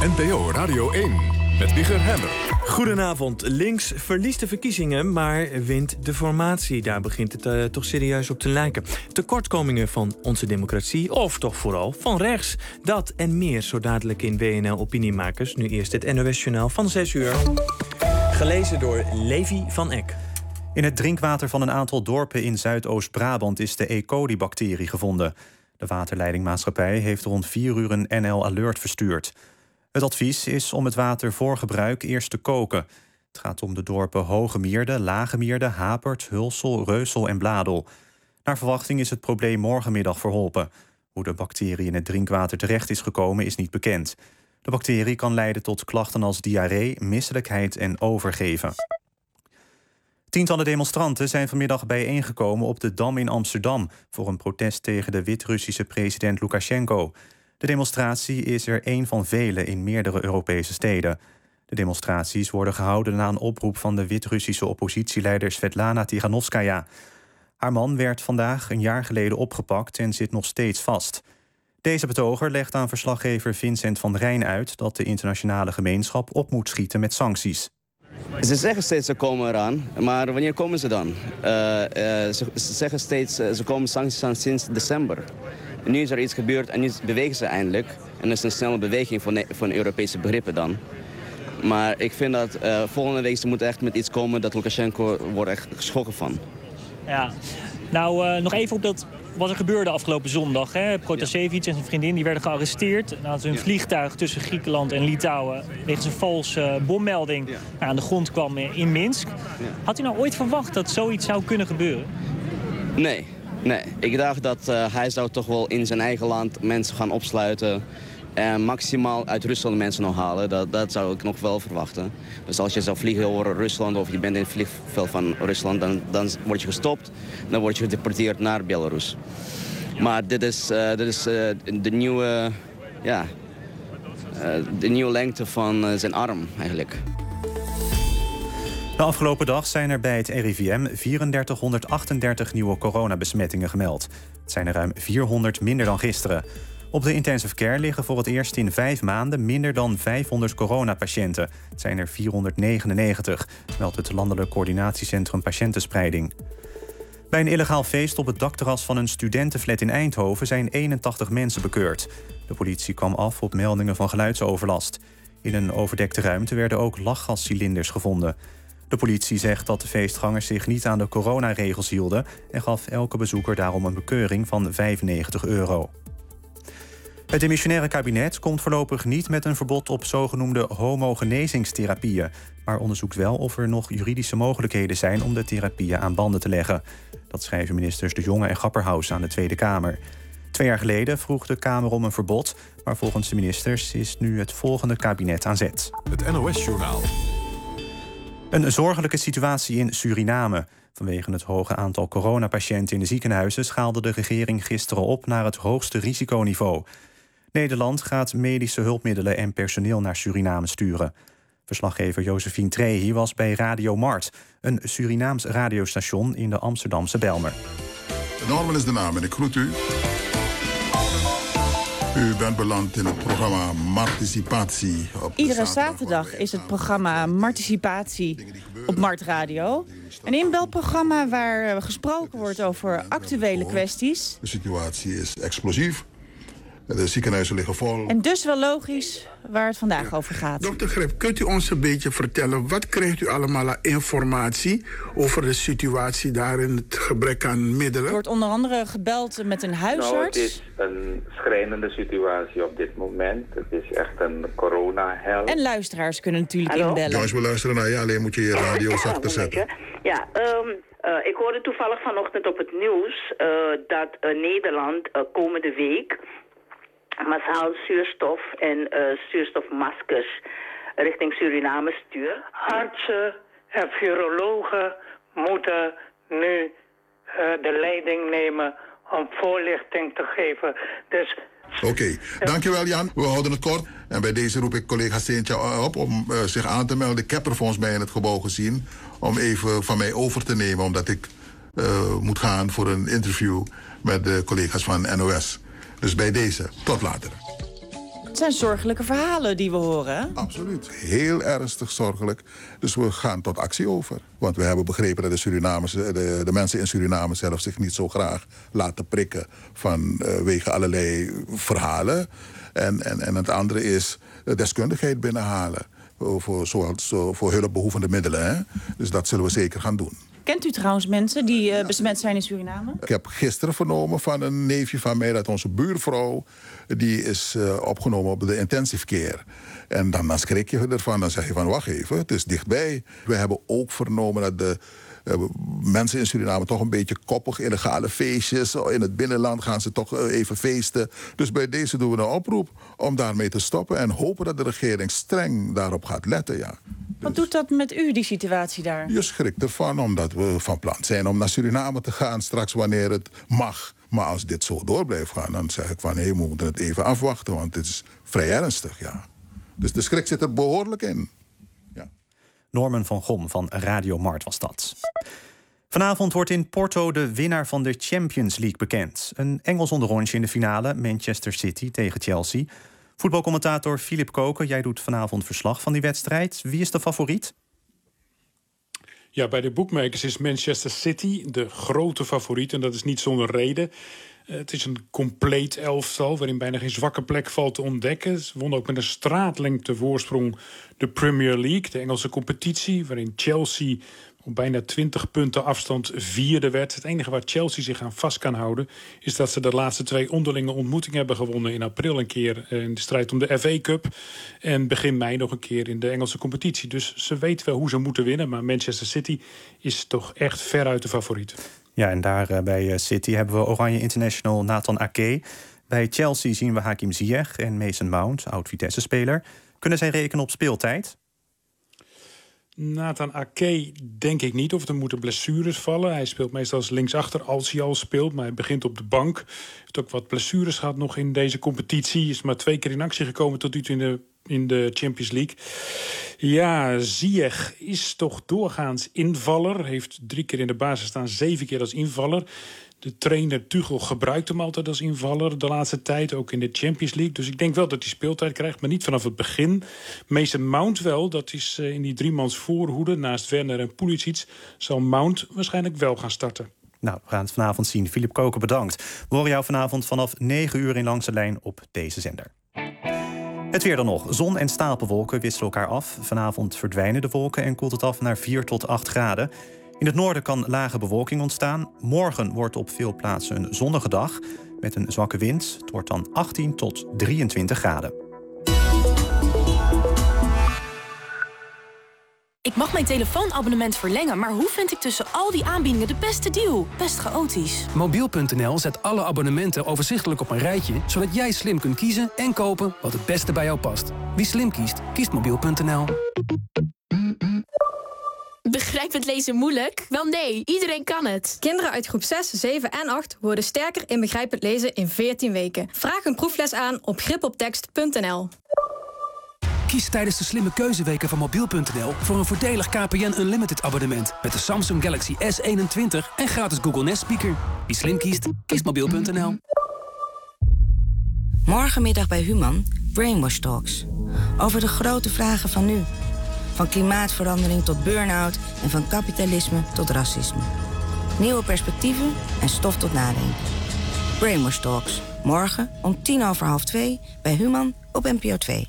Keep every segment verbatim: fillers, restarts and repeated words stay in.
N P O Radio één met Wieger Hemmer. Goedenavond. Links verliest de verkiezingen, maar wint de formatie. Daar begint het uh, toch serieus op te lijken. Tekortkomingen van onze democratie, of toch vooral van rechts. Dat en meer zo dadelijk in W N L Opiniemakers. Nu eerst het N O S-journaal van zes uur. Gelezen door Levi van Eck. In het drinkwater van een aantal dorpen in Zuidoost-Brabant is de E. coli-bacterie gevonden. De waterleidingmaatschappij heeft rond vier uur een N L Alert verstuurd. Het advies is om het water voor gebruik eerst te koken. Het gaat om de dorpen Hogemierde, Lagemierde, Hapert, Hulsel, Reusel en Bladel. Naar verwachting is het probleem morgenmiddag verholpen. Hoe de bacterie in het drinkwater terecht is gekomen is niet bekend. De bacterie kan leiden tot klachten als diarree, misselijkheid en overgeven. Tientallen demonstranten zijn vanmiddag bijeengekomen op de Dam in Amsterdam voor een protest tegen de Wit-Russische president Lukasjenko. De demonstratie is er één van vele in meerdere Europese steden. De demonstraties worden gehouden na een oproep van de Wit-Russische oppositieleider Svetlana Tiganovskaya. Haar man werd vandaag een jaar geleden opgepakt en zit nog steeds vast. Deze betoger legt aan verslaggever Vincent van Rijn uit dat de internationale gemeenschap op moet schieten met sancties. Ze zeggen steeds ze komen eraan, maar wanneer komen ze dan? Uh, uh, ze, ze zeggen steeds uh, ze komen sancties aan sinds december. En nu is er iets gebeurd en nu bewegen ze eindelijk. En dat is een snelle beweging van, van Europese begrippen dan. Maar ik vind dat uh, volgende week ze moeten echt met iets komen dat Lukasjenko wordt echt geschrokken van. Ja, nou uh, nog even op dat wat er gebeurde afgelopen zondag. Hè? Protasevich en zijn vriendin die werden gearresteerd. Nadat hun ja. vliegtuig tussen Griekenland en Litouwen wegens een valse uh, bommelding ja. aan de grond kwam in Minsk. Ja. Had u nou ooit verwacht dat zoiets zou kunnen gebeuren? Nee, nee. Ik dacht dat uh, hij zou toch wel in zijn eigen land mensen gaan opsluiten. En maximaal uit Rusland mensen nog halen. Dat, dat zou ik nog wel verwachten. Dus als je zou vliegen over Rusland of je bent in het vliegveld van Rusland, dan, dan word je gestopt. Dan word je gedeporteerd naar Belarus. Maar dit is, uh, dit is uh, de, nieuwe, ja, uh, de nieuwe lengte van uh, zijn arm eigenlijk. De afgelopen dag zijn er bij het R I V M drieduizend nieuwe coronabesmettingen gemeld. Het zijn er ruim vierhonderd minder dan gisteren. Op de intensive care liggen voor het eerst in vijf maanden minder dan vijfhonderd coronapatiënten. Het zijn er vierhonderdnegenennegentig, meldt het Landelijk Coördinatiecentrum Patiëntenspreiding. Bij een illegaal feest op het dakterras van een studentenflat in Eindhoven zijn eenentachtig mensen bekeurd. De politie kwam af op meldingen van geluidsoverlast. In een overdekte ruimte werden ook lachgascilinders gevonden. De politie zegt dat de feestgangers zich niet aan de coronaregels hielden en gaf elke bezoeker daarom een bekeuring van vijfennegentig euro. Het demissionaire kabinet komt voorlopig niet met een verbod op zogenoemde homogenezingstherapieën, maar onderzoekt wel of er nog juridische mogelijkheden zijn om de therapieën aan banden te leggen. Dat schrijven ministers De Jonge en Grapperhaus aan de Tweede Kamer. Twee jaar geleden vroeg de Kamer om een verbod, maar volgens de ministers is nu het volgende kabinet aan zet. Het N O S-journaal. Een zorgelijke situatie in Suriname. Vanwege het hoge aantal coronapatiënten in de ziekenhuizen schaalde de regering gisteren op naar het hoogste risiconiveau. Nederland gaat medische hulpmiddelen en personeel naar Suriname sturen. Verslaggever Josephine Trehi was bij Radio Mart, een Surinaams radiostation in de Amsterdamse Bijlmer. Norman is de naam en ik groet u. U bent beland in het programma Marticipatie. Iedere zaterdag is het programma Marticipatie op Mart Radio. Een inbelprogramma waar gesproken wordt over actuele kwesties. De situatie is explosief. De ziekenhuizen liggen vol. En dus wel logisch waar het vandaag over gaat. Dokter Grip, kunt u ons een beetje vertellen, wat krijgt u allemaal aan informatie over de situatie daar in het gebrek aan middelen? Er wordt onder andere gebeld met een huisarts. Nou, het is een schrijnende situatie op dit moment. Het is echt een corona-hel. En luisteraars kunnen natuurlijk Hallo? inbellen. Jongens, we luisteren naar je, alleen moet je je radio zachter zetten. Ja, um, uh, ik hoorde toevallig vanochtend op het nieuws uh, dat uh, Nederland uh, komende week massaal zuurstof en uh, zuurstofmaskers richting Suriname stuurt. Artsen en virologen moeten nu uh, de leiding nemen om voorlichting te geven. Dus Oké, okay. Dankjewel Jan. We houden het kort. En bij deze roep ik collega Seentje op om uh, zich aan te melden. Ik heb er volgens mij in het gebouw gezien. Om even van mij over te nemen. Omdat ik uh, moet gaan voor een interview met de collega's van N O S. Dus bij deze, tot later. Het zijn zorgelijke verhalen die we horen. Hè? Absoluut. Heel ernstig zorgelijk. Dus we gaan tot actie over. Want we hebben begrepen dat de, Surinamers, de, de mensen in Suriname zelf zich niet zo graag laten prikken vanwege uh, allerlei verhalen. En, en, en het andere is deskundigheid binnenhalen voor, zoals, voor hulpbehoevende middelen. Hè? Dus dat zullen we zeker gaan doen. Kent u trouwens mensen die uh, besmet zijn in Suriname? Ik heb gisteren vernomen van een neefje van mij dat onze buurvrouw, die is uh, opgenomen op de intensive care. En dan, dan schrik je ervan, dan zeg je van wacht even, het is dichtbij. We hebben ook vernomen dat de uh, mensen in Suriname toch een beetje koppig, illegale feestjes. In het binnenland gaan ze toch uh, even feesten. Dus bij deze doen we een oproep om daarmee te stoppen en hopen dat de regering streng daarop gaat letten, ja. Wat doet dat met u, die situatie daar? Je schrikt ervan, omdat we van plan zijn om naar Suriname te gaan straks wanneer het mag. Maar als dit zo door blijft gaan, dan zeg ik van hé, we moeten het even afwachten, want dit is vrij ernstig, ja. Dus de schrik zit er behoorlijk in. Ja. Norman van Gom van Radio Mart was dat. Vanavond wordt in Porto de winnaar van de Champions League bekend. Een Engels onderrondje in de finale, Manchester City tegen Chelsea. Voetbalcommentator Philip Koken, jij doet vanavond verslag van die wedstrijd. Wie is de favoriet? Ja, bij de bookmakers is Manchester City de grote favoriet. En dat is niet zonder reden. Uh, het is een compleet elftal waarin bijna geen zwakke plek valt te ontdekken. Ze wonnen ook met een straatlengte voorsprong de Premier League, de Engelse competitie, waarin Chelsea op bijna twintig punten afstand vierde werd. Het enige waar Chelsea zich aan vast kan houden is dat ze de laatste twee onderlinge ontmoetingen hebben gewonnen. In april een keer in de strijd om de F A Cup en begin mei nog een keer in de Engelse competitie. Dus ze weten wel hoe ze moeten winnen, maar Manchester City is toch echt veruit de favoriet. Ja, en daar uh, bij City hebben we Oranje International Nathan Ake. Bij Chelsea zien we Hakim Ziyech en Mason Mount, oud-Vitesse-speler. Kunnen zij rekenen op speeltijd? Nathan Ake denk ik niet, of er moeten blessures vallen. Hij speelt meestal als linksachter als hij al speelt, maar hij begint op de bank. Hij heeft ook wat blessures gehad nog in deze competitie. Is maar twee keer in actie gekomen tot nu toe in de, in de Champions League. Ja, Ziyech is toch doorgaans invaller. Heeft drie keer in de basis staan, zeven keer als invaller. De trainer Tuchel gebruikt hem altijd als invaller de laatste tijd, ook in de Champions League. Dus ik denk wel dat hij speeltijd krijgt, maar niet vanaf het begin. Mason Mount wel, dat is in die driemans voorhoede. Naast Werner en Pulisic zal Mount waarschijnlijk wel gaan starten. Nou, we gaan het vanavond zien. Philip Koken, bedankt. We horen jou vanavond vanaf negen uur in Langs de Lijn op deze zender. Het weer dan nog. Zon en stapelwolken wisselen elkaar af. Vanavond verdwijnen de wolken en koelt het af naar vier tot acht graden. In het noorden kan lage bewolking ontstaan. Morgen wordt op veel plaatsen een zonnige dag met een zwakke wind. Het wordt dan achttien tot drieëntwintig graden. Ik mag mijn telefoonabonnement verlengen, maar hoe vind ik tussen al die aanbiedingen de beste deal? Best chaotisch. Mobiel punt n l zet alle abonnementen overzichtelijk op een rijtje, zodat jij slim kunt kiezen en kopen wat het beste bij jou past. Wie slim kiest, kiest mobiel punt n l. Begrijpend lezen moeilijk? Wel nee, iedereen kan het. Kinderen uit groep zes, zeven en acht worden sterker in begrijpend lezen in veertien weken. Vraag een proefles aan op grip op tekst punt n l. Kies tijdens de slimme keuzeweken van mobiel punt n l voor een voordelig K P N Unlimited abonnement met de Samsung Galaxy S eenentwintig en gratis Google Nest speaker. Wie slim kiest, kiest mobiel punt n l. Morgenmiddag bij Human, Brainwash Talks. Over de grote vragen van nu. Van klimaatverandering tot burn-out en van kapitalisme tot racisme. Nieuwe perspectieven en stof tot nadenken. Brainwash Talks. Morgen om tien over half twee bij Human op N P O twee.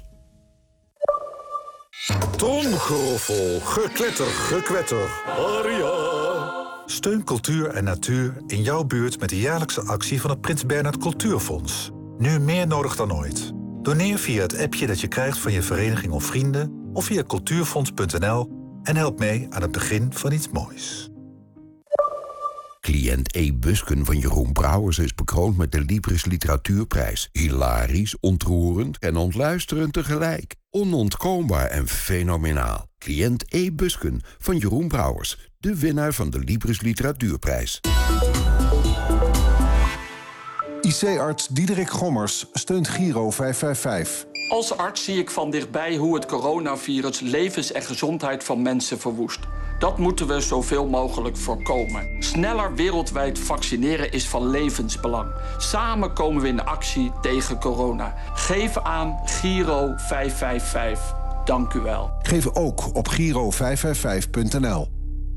Tromgeroffel, gekletter, gekwetter. Aria. Steun cultuur en natuur in jouw buurt met de jaarlijkse actie van het Prins Bernhard Cultuurfonds. Nu meer nodig dan ooit. Doneer via het appje dat je krijgt van je vereniging of vrienden of via cultuurfonds punt n l en help mee aan het begin van iets moois. Cliënt E. Busken van Jeroen Brouwers is bekroond met de Libris Literatuurprijs. Hilarisch, ontroerend en ontluisterend tegelijk. Onontkoombaar en fenomenaal. Cliënt E. Busken van Jeroen Brouwers, de winnaar van de Libris Literatuurprijs. I C-arts Diederik Gommers steunt Giro vijf vijf vijf. Als arts zie ik van dichtbij hoe het coronavirus levens en gezondheid van mensen verwoest. Dat moeten we zoveel mogelijk voorkomen. Sneller wereldwijd vaccineren is van levensbelang. Samen komen we in actie tegen corona. Geef aan Giro vijf vijf vijf. Dank u wel. Geef ook op giro vijf vijf vijf punt n l.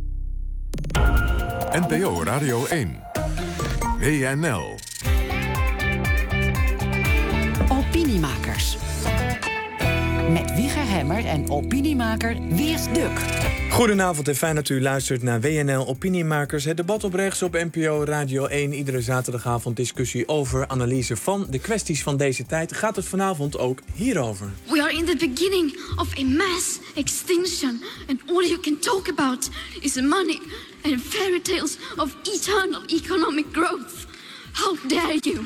N P O Radio één. W N L. Opiniemakers. Met Wieger Hemmer en opiniemaker Wiert Duk. Goedenavond en fijn dat u luistert naar W N L Opiniemakers. Het debat op rechts op N P O Radio één. Iedere zaterdagavond discussie over analyse van de kwesties van deze tijd. Gaat het vanavond ook hierover. We are in the beginning of a mass extinction. And all you can talk about is money and fairy tales of eternal economic growth. How dare you?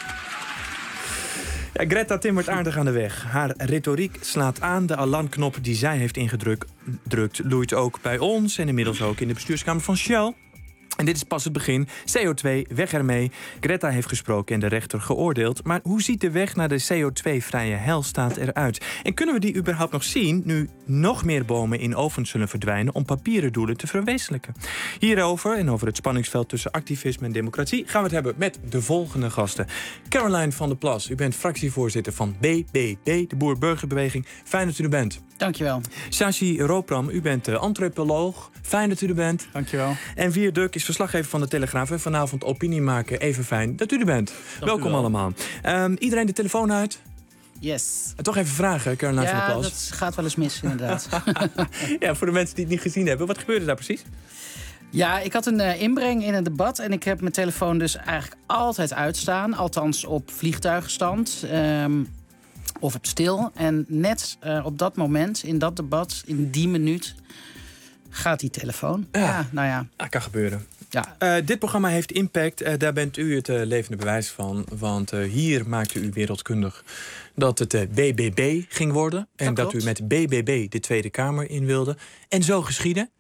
Ja, Greta timmert aardig aan de weg. Haar retoriek slaat aan. De alarmknop die zij heeft ingedrukt loeit ook bij ons en inmiddels ook in de bestuurskamer van Shell. En dit is pas het begin. C O twee, weg ermee. Greta heeft gesproken en de rechter geoordeeld. Maar hoe ziet de weg naar de C O twee-vrije helstaat eruit? En kunnen we die überhaupt nog zien nu nog meer bomen in ovens zullen verdwijnen om papieren doelen te verwezenlijken? Hierover en over het spanningsveld tussen activisme en democratie gaan we het hebben met de volgende gasten. Caroline van der Plas, u bent fractievoorzitter van B B B, de Boer-Burgerbeweging. Fijn dat u er bent. Dankjewel. Shashi Ropram, u bent antropoloog. Fijn dat u er bent. Dankjewel. En Wiert Duk is verslaggever van de Telegraaf en vanavond opinie maken. Even fijn dat u er bent. Dank Welkom u wel. allemaal. Um, iedereen de telefoon uit? Yes. En toch even vragen, Caroline van der Ja, Plas. dat gaat wel eens mis, inderdaad. Ja, voor de mensen die het niet gezien hebben. Wat gebeurde daar precies? Ja, ik had een uh, inbreng in een debat en ik heb mijn telefoon dus eigenlijk altijd uitstaan. Althans op vliegtuigstand. Um, of op stil. En net uh, op dat moment, in dat debat, in die minuut, gaat die telefoon. Ja, ja nou ja. Dat kan gebeuren. Ja. Uh, dit programma heeft impact. Uh, daar bent u het uh, levende bewijs van. Want uh, hier maakte u wereldkundig dat het uh, B B B ging worden. En dat, dat u met B B B de Tweede Kamer in wilde. En zo geschiedde.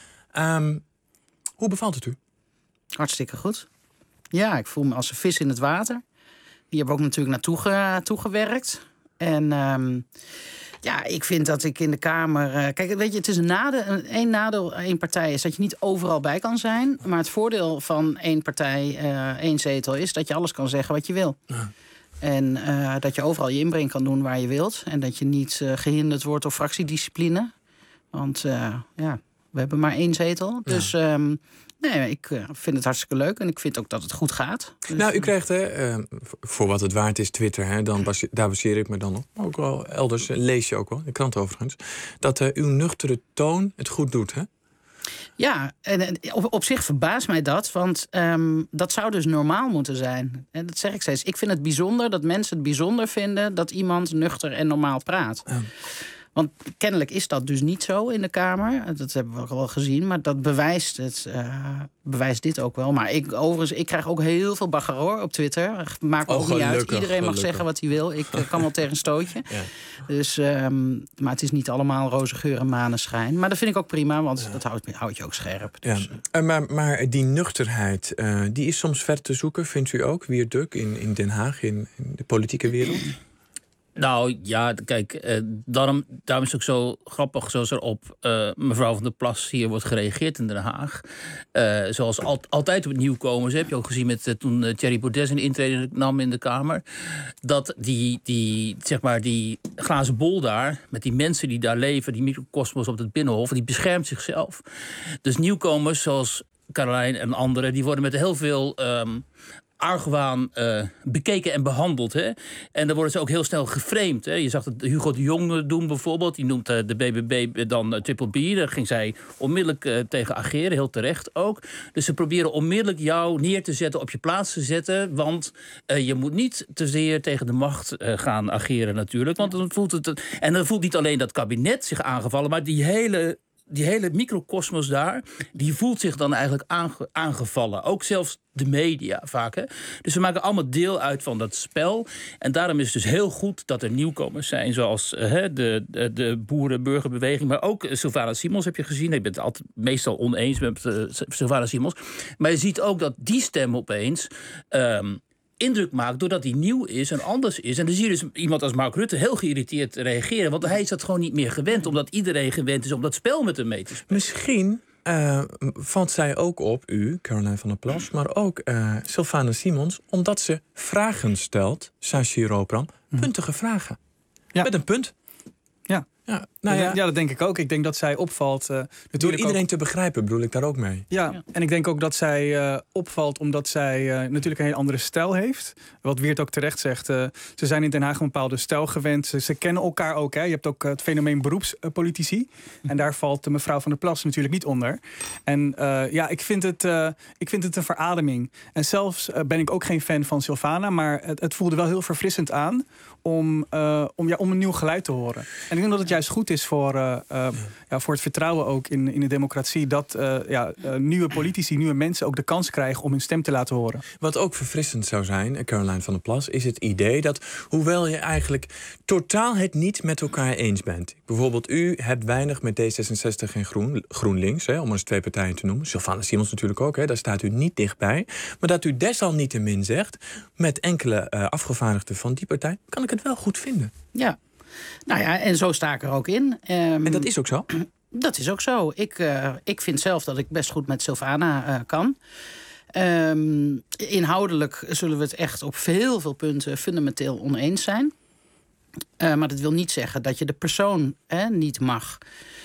Um, hoe bevalt het u? Hartstikke goed. Ja, ik voel me als een vis in het water. Die hebben ook natuurlijk naartoe ge, toegewerkt. En um, ja, ik vind dat ik in de Kamer... Uh, kijk, weet je, het is een nadeel. Één nadeel, één partij is dat je niet overal bij kan zijn. Maar het voordeel van één partij, uh, één zetel, is dat je alles kan zeggen wat je wil. Ja. En uh, dat je overal je inbreng kan doen waar je wilt. En dat je niet uh, gehinderd wordt door fractiediscipline. Want uh, ja, we hebben maar één zetel. Ja. Dus... Um, Nee, ik uh, vind het hartstikke leuk en ik vind ook dat het goed gaat. Dus, nou, u krijgt, hè, uh, voor wat het waard is, Twitter, hè, dan base- daar baseer ik me dan op. Ook wel elders, uh, lees je ook wel, de krant overigens, dat uh, uw nuchtere toon het goed doet, hè? Ja, en op, op zich verbaast mij dat, want um, dat zou dus normaal moeten zijn. En dat zeg ik steeds. Ik vind het bijzonder dat mensen het bijzonder vinden dat iemand nuchter en normaal praat. Ja. Want kennelijk is dat dus niet zo in de Kamer. Dat hebben we ook al gezien. Maar dat bewijst, het, uh, bewijst dit ook wel. Maar ik, overigens, ik krijg ook heel veel bagger hoor, op Twitter. Maakt me oh, ook niet uit. Iedereen mag gelukkig. zeggen wat hij wil. Ik uh, kan wel tegen een stootje. Ja. Dus, um, maar het is niet allemaal roze geur en maneschijn. Maar dat vind ik ook prima, want ja. dat houdt, houdt je ook scherp. Dus. Ja. Uh, maar, maar die nuchterheid, uh, die is soms ver te zoeken, vindt u ook? Wiert Duk in, in Den Haag, in, in de politieke wereld? Nou ja, kijk, eh, daarom, daarom is het ook zo grappig zoals er op uh, mevrouw van der Plas hier wordt gereageerd in Den Haag. Uh, zoals al, altijd op nieuwkomers, heb je ook gezien met uh, toen uh, Thierry Baudet een intrede nam in de Kamer. Dat die, die, zeg maar, die glazen bol daar, met die mensen die daar leven, die microcosmos op het Binnenhof, die beschermt zichzelf. Dus nieuwkomers zoals Caroline en anderen, die worden met heel veel... Um, argwaan uh, bekeken en behandeld. Hè? En dan worden ze ook heel snel geframed. Hè? Je zag het Hugo de Jong doen bijvoorbeeld. Die noemt uh, de B B B dan uh, Triple B. Daar ging zij onmiddellijk uh, tegen ageren. Heel terecht ook. Dus ze proberen onmiddellijk jou neer te zetten, op je plaats te zetten. Want uh, je moet niet te zeer tegen de macht uh, gaan ageren natuurlijk. Want dan voelt het... En dan voelt niet alleen dat kabinet zich aangevallen, maar die hele... Die hele microcosmos daar, die voelt zich dan eigenlijk aange, aangevallen. Ook zelfs de media vaak. Hè? Dus we maken allemaal deel uit van dat spel. En daarom is het dus heel goed dat er nieuwkomers zijn. Zoals uh, de, de, de boeren-burgerbeweging. Maar ook uh, Sylvana Simons heb je gezien. Ik ben het altijd meestal oneens met uh, Sylvana Simons. Maar je ziet ook dat die stem opeens... Um, indruk maakt doordat hij nieuw is en anders is. En dan zie je dus iemand als Mark Rutte heel geïrriteerd reageren. Want hij is dat gewoon niet meer gewend, omdat iedereen gewend is om dat spel met hem mee te spelen. Misschien uh, valt zij ook op, u, Caroline van der Plas, maar ook uh, Sylvana Simons, omdat ze vragen stelt, Sachi Roopram, puntige vragen. Ja. Met een punt. Ja. Ja, nou ja. ja, dat denk ik ook. Ik denk dat zij opvalt. Uh, Door iedereen ook... te begrijpen, bedoel ik daar ook mee. Ja, ja. En ik denk ook dat zij uh, opvalt omdat zij uh, natuurlijk een hele andere stijl heeft. Wat Wiert ook terecht zegt. Uh, ze zijn in Den Haag een bepaalde stijl gewend. Ze, ze kennen elkaar ook. Hè. Je hebt ook uh, het fenomeen beroepspolitici. Hm. En daar valt de mevrouw Van der Plas natuurlijk niet onder. En uh, ja, ik vind, het, uh, ik vind het een verademing. En zelfs uh, ben ik ook geen fan van Sylvana. Maar het, het voelde wel heel verfrissend aan om, uh, om, ja, om een nieuw geluid te horen. En ik denk dat het juist goed is voor, uh, uh, ja, voor het vertrouwen ook in, in de democratie. Dat uh, ja, uh, nieuwe politici, nieuwe mensen ook de kans krijgen om hun stem te laten horen. Wat ook verfrissend zou zijn, Caroline van der Plas, is het idee dat, hoewel je eigenlijk totaal het niet met elkaar eens bent. Bijvoorbeeld, u hebt weinig met D zesenzestig en Groen, GroenLinks, hè, om eens twee partijen te noemen. Sylvana Simons natuurlijk ook, hè, daar staat u niet dichtbij. Maar dat u desalniettemin zegt, met enkele uh, afgevaardigden van die partij, kan ik het wel goed vinden. Ja. Nou ja, en zo sta ik er ook in. Um, en dat is ook zo? Dat is ook zo. Ik, uh, ik vind zelf dat ik best goed met Sylvana uh, kan. Um, inhoudelijk zullen we het echt op heel veel punten fundamenteel oneens zijn. Uh, maar dat wil niet zeggen dat je de persoon hè, niet mag.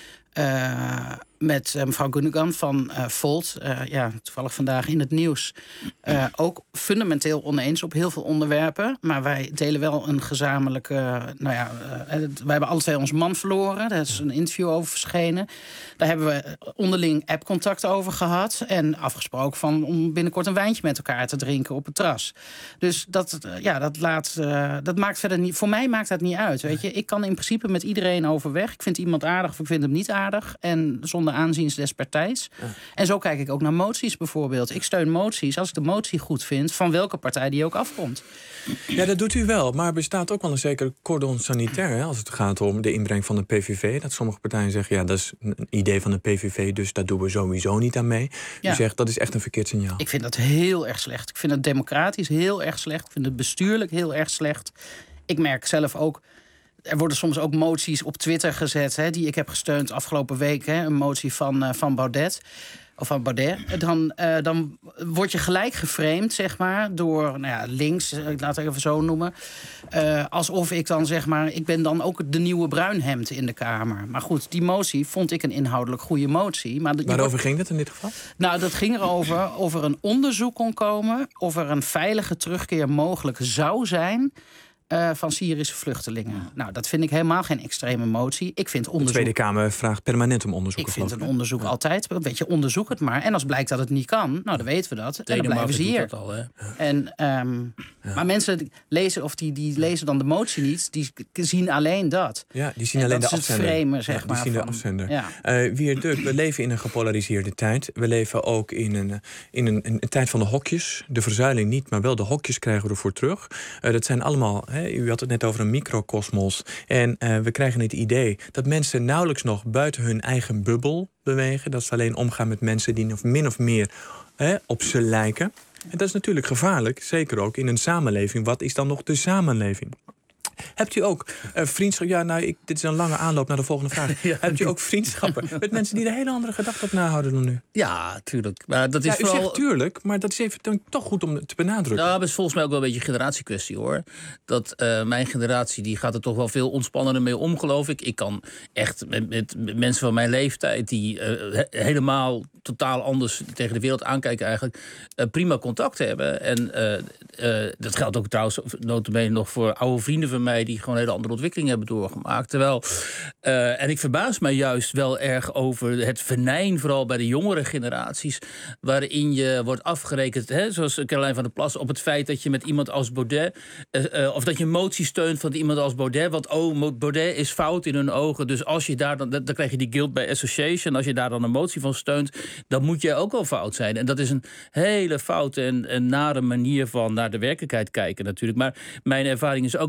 Uh, met uh, mevrouw Gundogan van uh, Volt, uh, ja, toevallig vandaag in het nieuws, uh, ook fundamenteel oneens op heel veel onderwerpen. Maar wij delen wel een gezamenlijke, uh, nou ja, uh, wij hebben alle twee ons man verloren. Daar is een interview over verschenen. Daar hebben we onderling appcontact over gehad en afgesproken van om binnenkort een wijntje met elkaar te drinken op het terras. Dus dat, uh, ja, dat laat, uh, dat maakt verder niet, voor mij maakt dat niet uit, weet je. Ik kan in principe met iedereen overweg. Ik vind iemand aardig of ik vind hem niet aardig en zonder aanzien des partijs. Ja. En zo kijk ik ook naar moties bijvoorbeeld. Ik steun moties als ik de motie goed vind, van welke partij die ook afkomt. Ja, dat doet u wel. Maar er bestaat ook wel een zeker cordon sanitair, hè, als het gaat om de inbreng van de P V V. Dat sommige partijen zeggen, ja, dat is een idee van de P V V, dus daar doen we sowieso niet aan mee. Ja. U zegt, dat is echt een verkeerd signaal. Ik vind dat heel erg slecht. Ik vind het democratisch heel erg slecht. Ik vind het bestuurlijk heel erg slecht. Ik merk zelf ook, er worden soms ook moties op Twitter gezet, hè, die ik heb gesteund afgelopen week. Hè, een motie van, uh, van Baudet. Of van Baudet. Dan, uh, dan word je gelijk geframed, zeg maar, door nou ja, links, ik laat het even zo noemen. Uh, alsof ik dan, zeg maar, ik ben dan ook de nieuwe bruinhemd in de Kamer. Maar goed, die motie vond ik een inhoudelijk goede motie. Maar Waarover wordt... ging dat in dit geval? Nou, dat ging erover of er een onderzoek kon komen, of er een veilige terugkeer mogelijk zou zijn Uh, van Syrische vluchtelingen. Ja. Nou, dat vind ik helemaal geen extreme motie. Ik vind onderzoek... De Tweede Kamer vraagt permanent om onderzoek. Ik vind een onderzoek ja. altijd. Weet je, onderzoek het maar. En als blijkt dat het niet kan, nou, dan weten we dat. En dan blijven ze hier. Al, hè? En, um, ja. Maar mensen lezen, of die, die lezen dan de motie niet. Die zien alleen dat. Ja, die zien en alleen de afzender. Dat is het framen, zeg ja, maar. Die zien van, de afzender. Ja. Uh, Wiert Duk, we leven in een gepolariseerde tijd. We leven ook in een, in een, een, een tijd van de hokjes. De verzuiling niet, maar wel de hokjes krijgen we ervoor terug. Uh, dat zijn allemaal... Hè, u had het net over een microcosmos. En uh, we krijgen het idee dat mensen nauwelijks nog buiten hun eigen bubbel bewegen. Dat ze alleen omgaan met mensen die nog min of meer hè, op ze lijken. En dat is natuurlijk gevaarlijk, zeker ook in een samenleving. Wat is dan nog de samenleving? Hebt u ook uh, vriendschap? Ja, nou, ik, dit is een lange aanloop naar de volgende vraag. Ja, Hebt u ook vriendschappen met mensen die er hele andere gedachten op nahouden dan u? Ja, tuurlijk. Maar dat is ja, u vooral... zegt tuurlijk, maar dat is even toch goed om te benadrukken. Nou, dat is volgens mij ook wel een beetje een generatiekwestie, hoor. Dat uh, mijn generatie, die gaat er toch wel veel ontspannender mee om, geloof ik. Ik kan echt met, met, met mensen van mijn leeftijd, die uh, he, helemaal totaal anders tegen de wereld aankijken eigenlijk, uh, prima contact hebben. En uh, uh, dat geldt ook trouwens nota bene nog voor oude vrienden van mij die gewoon hele andere ontwikkelingen hebben doorgemaakt. Terwijl, uh, en ik verbaas mij juist wel erg over het venijn, vooral bij de jongere generaties, waarin je wordt afgerekend, hè, zoals Caroline van der Plas, op het feit dat je met iemand als Baudet, uh, uh, of dat je een motie steunt van iemand als Baudet, want oh, Baudet is fout in hun ogen, dus als je daar dan, dan krijg je die guilt by association, als je daar dan een motie van steunt, dan moet jij ook wel fout zijn. En dat is een hele foute en, en nare manier van naar de werkelijkheid kijken natuurlijk. Maar mijn ervaring is ook dat met die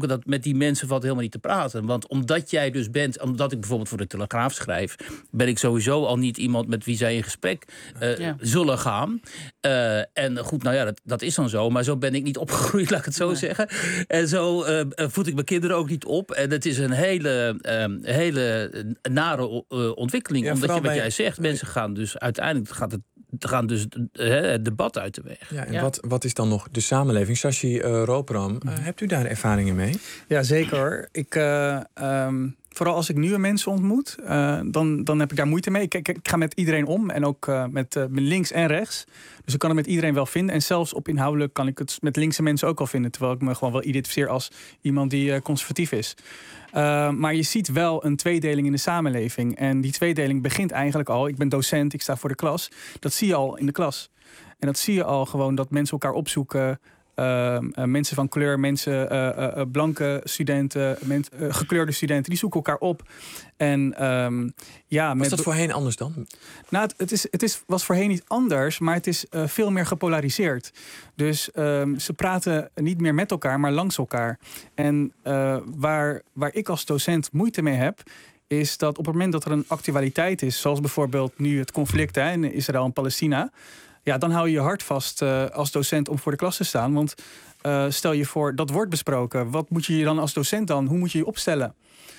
die mensen valt helemaal niet te praten. Want omdat jij dus bent, omdat ik bijvoorbeeld voor de Telegraaf schrijf, ben ik sowieso al niet iemand met wie zij in gesprek uh, ja. zullen gaan. Uh, en goed, nou ja, dat, dat is dan zo. Maar zo ben ik niet opgegroeid, laat ik het zo nee. zeggen. En zo uh, voed ik mijn kinderen ook niet op. En het is een hele, um, hele nare uh, ontwikkeling. Ja, omdat je, wat bij... jij zegt, mensen gaan dus uiteindelijk gaat het gaan dus uh, het debat uit de weg. Ja, en ja. Wat, wat is dan nog de samenleving? Shashi uh, Roperam, uh, hebt u daar ervaringen mee? Ja, zeker hoor. Ik, uh, um, vooral als ik nieuwe mensen ontmoet, uh, dan, dan heb ik daar moeite mee. Ik, ik, ik ga met iedereen om en ook uh, met, uh, met links en rechts. Dus ik kan het met iedereen wel vinden. En zelfs op inhoudelijk kan ik het met linkse mensen ook wel vinden. Terwijl ik me gewoon wel identificeer als iemand die uh, conservatief is. Uh, maar je ziet wel een tweedeling in de samenleving. En die tweedeling begint eigenlijk al. Ik ben docent, ik sta voor de klas. Dat zie je al in de klas. En dat zie je al gewoon dat mensen elkaar opzoeken. Uh, uh, mensen van kleur, mensen, uh, uh, blanke studenten, men, uh, gekleurde studenten, die zoeken elkaar op. En, um, ja, Was met... dat voorheen anders dan? Nou, het, het, is, het is, was voorheen niet anders, maar het is uh, veel meer gepolariseerd. Dus um, ze praten niet meer met elkaar, maar langs elkaar. En uh, waar, waar ik als docent moeite mee heb, is dat op het moment dat er een actualiteit is, zoals bijvoorbeeld nu het conflict hè, in Israël en Palestina, ja, dan hou je je hart vast uh, als docent om voor de klas te staan. Want uh, stel je voor, dat wordt besproken. Wat moet je je dan als docent dan? Hoe moet je je opstellen?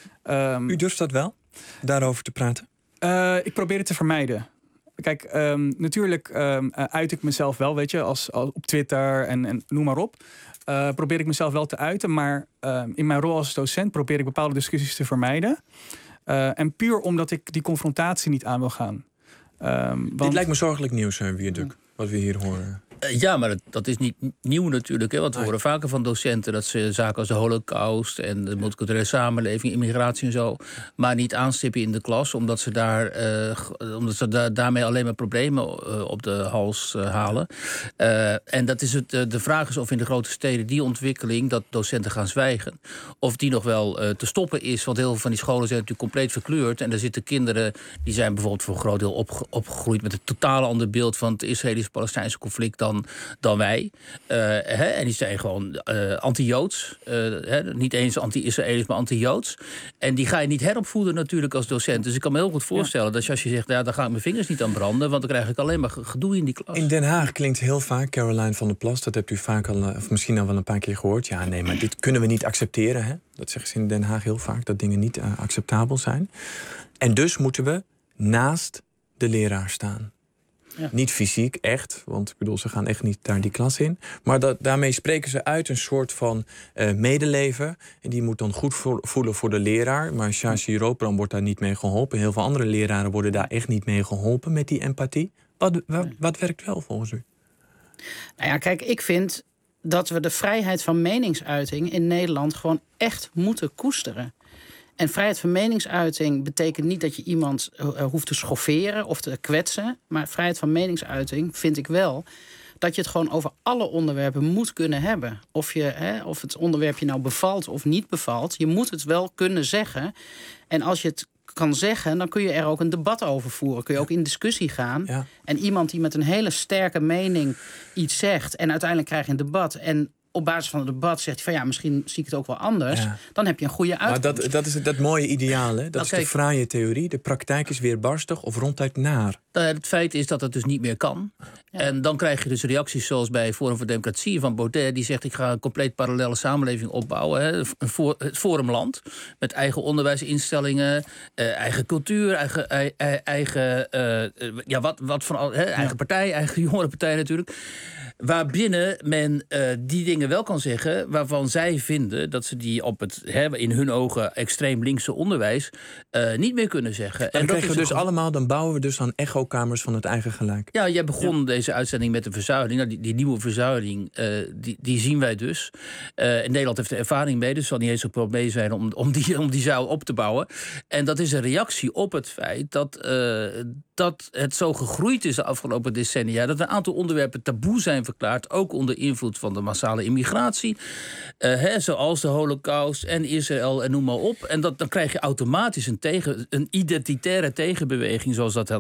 Um, U durft dat wel, daarover te praten? Uh, ik probeer het te vermijden. Kijk, um, natuurlijk um, uh, uit ik mezelf wel, weet je, als, als op Twitter en, en noem maar op. Uh, probeer ik mezelf wel te uiten, maar uh, in mijn rol als docent probeer ik bepaalde discussies te vermijden. Uh, en puur omdat ik die confrontatie niet aan wil gaan. Um, want... Dit lijkt me zorgelijk nieuws, Wierduk, wat we hier horen. Uh, ja, maar dat, dat is niet nieuw natuurlijk. Hè? Want we nee. horen vaker van docenten dat ze zaken als de Holocaust en de multiculturele samenleving, immigratie en zo, maar niet aanstippen in de klas, omdat ze, daar, uh, omdat ze da- daarmee alleen maar problemen uh, op de hals uh, halen. Uh, en dat is het, uh, de vraag is of in de grote steden die ontwikkeling, dat docenten gaan zwijgen, of die nog wel uh, te stoppen is. Want heel veel van die scholen zijn natuurlijk compleet verkleurd. En daar zitten kinderen, die zijn bijvoorbeeld voor een groot deel opge- opgegroeid met een totaal ander beeld van het Israëlisch-Palestijnse conflict dan Dan, dan wij. Uh, hè, en die zijn gewoon uh, anti-Joods. Uh, hè, niet eens anti-Israëlisch, maar anti-Joods. En die ga je niet heropvoeden natuurlijk als docent. Dus ik kan me heel goed voorstellen ja. dat als je zegt, ja, dan ga ik mijn vingers niet aan branden, want dan krijg ik alleen maar gedoe in die klas. In Den Haag klinkt heel vaak, Caroline van der Plas, dat hebt u vaak al, of misschien al wel een paar keer gehoord. Ja, nee, maar dit kunnen we niet accepteren. Hè? Dat zeggen ze in Den Haag heel vaak, dat dingen niet uh, acceptabel zijn. En dus moeten we naast de leraar staan. Ja. Niet fysiek, echt, want ik bedoel, ze gaan echt niet daar die klas in. Maar dat, daarmee spreken ze uit een soort van uh, medeleven. En die moet dan goed voelen voor de leraar. Maar Shashi Roperam wordt daar niet mee geholpen. Heel veel andere leraren worden daar echt niet mee geholpen met die empathie. Wat, wat, wat werkt wel volgens u? Nou ja, kijk, ik vind dat we de vrijheid van meningsuiting in Nederland gewoon echt moeten koesteren. En vrijheid van meningsuiting betekent niet dat je iemand uh, hoeft te schofferen of te kwetsen. Maar vrijheid van meningsuiting vind ik wel dat je het gewoon over alle onderwerpen moet kunnen hebben. Of, je, hè, of het onderwerp je nou bevalt of niet bevalt. Je moet het wel kunnen zeggen. En als je het kan zeggen, dan kun je er ook een debat over voeren. Kun je ook in discussie gaan. Ja. En iemand die met een hele sterke mening iets zegt en uiteindelijk krijg je een debat en op basis van het debat zegt hij van ja, misschien zie ik het ook wel anders. Ja. Dan heb je een goede uitkomst. Maar dat, dat is dat mooie ideaal, hè? Dat nou, is kijk, de fraaie theorie. De praktijk is weerbarstig of ronduit naar. Nou, het feit is dat het dus niet meer kan. Ja. En dan krijg je dus reacties zoals bij Forum voor Democratie van Baudet. Die zegt ik ga een compleet parallele samenleving opbouwen. Hè? Het Forumland. Met eigen onderwijsinstellingen, uh, eigen cultuur, eigen, eigen, uh, ja, wat, wat van al, hè? eigen ja. partij, eigen jongerenpartij natuurlijk. Waarbinnen men uh, die dingen wel kan zeggen waarvan zij vinden dat ze die op het hè, in hun ogen extreem linkse onderwijs uh, niet meer kunnen zeggen. En, en dat krijgen we dus gewoon allemaal, dan bouwen we dus aan echokamers van het eigen gelijk. Ja, jij begon ja. deze uitzending met de verzuiling. Nou, die, die nieuwe verzuiling, uh, die, die zien wij dus. Uh, in Nederland heeft er ervaring mee, dus het zal niet eens een probleem zijn om, om, die, om die zuil op te bouwen. En dat is een reactie op het feit dat, uh, dat het zo gegroeid is de afgelopen decennia, dat een aantal onderwerpen taboe zijn verklaard, ook onder invloed van de massale immigratie, uh, hè, zoals de Holocaust en Israël en noem maar op. En dat, dan krijg je automatisch een, tegen, een identitaire tegenbeweging, zoals dat dan heet,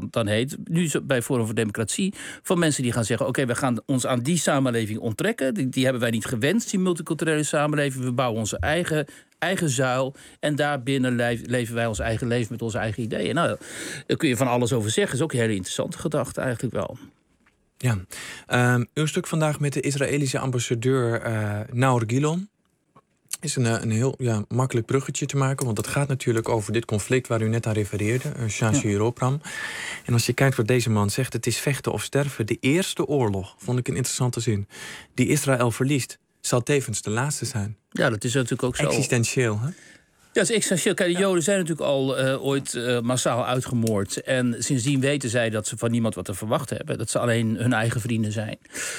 het nu bij Forum voor Democratie van mensen die gaan zeggen, oké, okay, we gaan ons aan die samenleving onttrekken. Die, die hebben wij niet gewenst, die multiculturele samenleving. We bouwen onze eigen, eigen zuil en daarbinnen leven wij ons eigen leven met onze eigen ideeën. Nou, daar kun je van alles over zeggen. Dat is ook een hele interessante gedachte eigenlijk wel. Ja, um, uw stuk vandaag met de Israëlische ambassadeur uh, Naor Gilon is een, een heel ja, makkelijk bruggetje te maken, want het gaat natuurlijk over dit conflict waar u net aan refereerde, Shashi Ropram. En als je kijkt wat deze man zegt, het is vechten of sterven. De eerste oorlog, vond ik een interessante zin, die Israël verliest, zal tevens de laatste zijn. Ja, dat is natuurlijk ook zo. Existentieel, hè? Ja, dat is essentieel. Kijk, de Joden zijn natuurlijk al uh, ooit uh, massaal uitgemoord. En sindsdien weten zij dat ze van niemand wat te verwachten hebben. Dat ze alleen hun eigen vrienden zijn.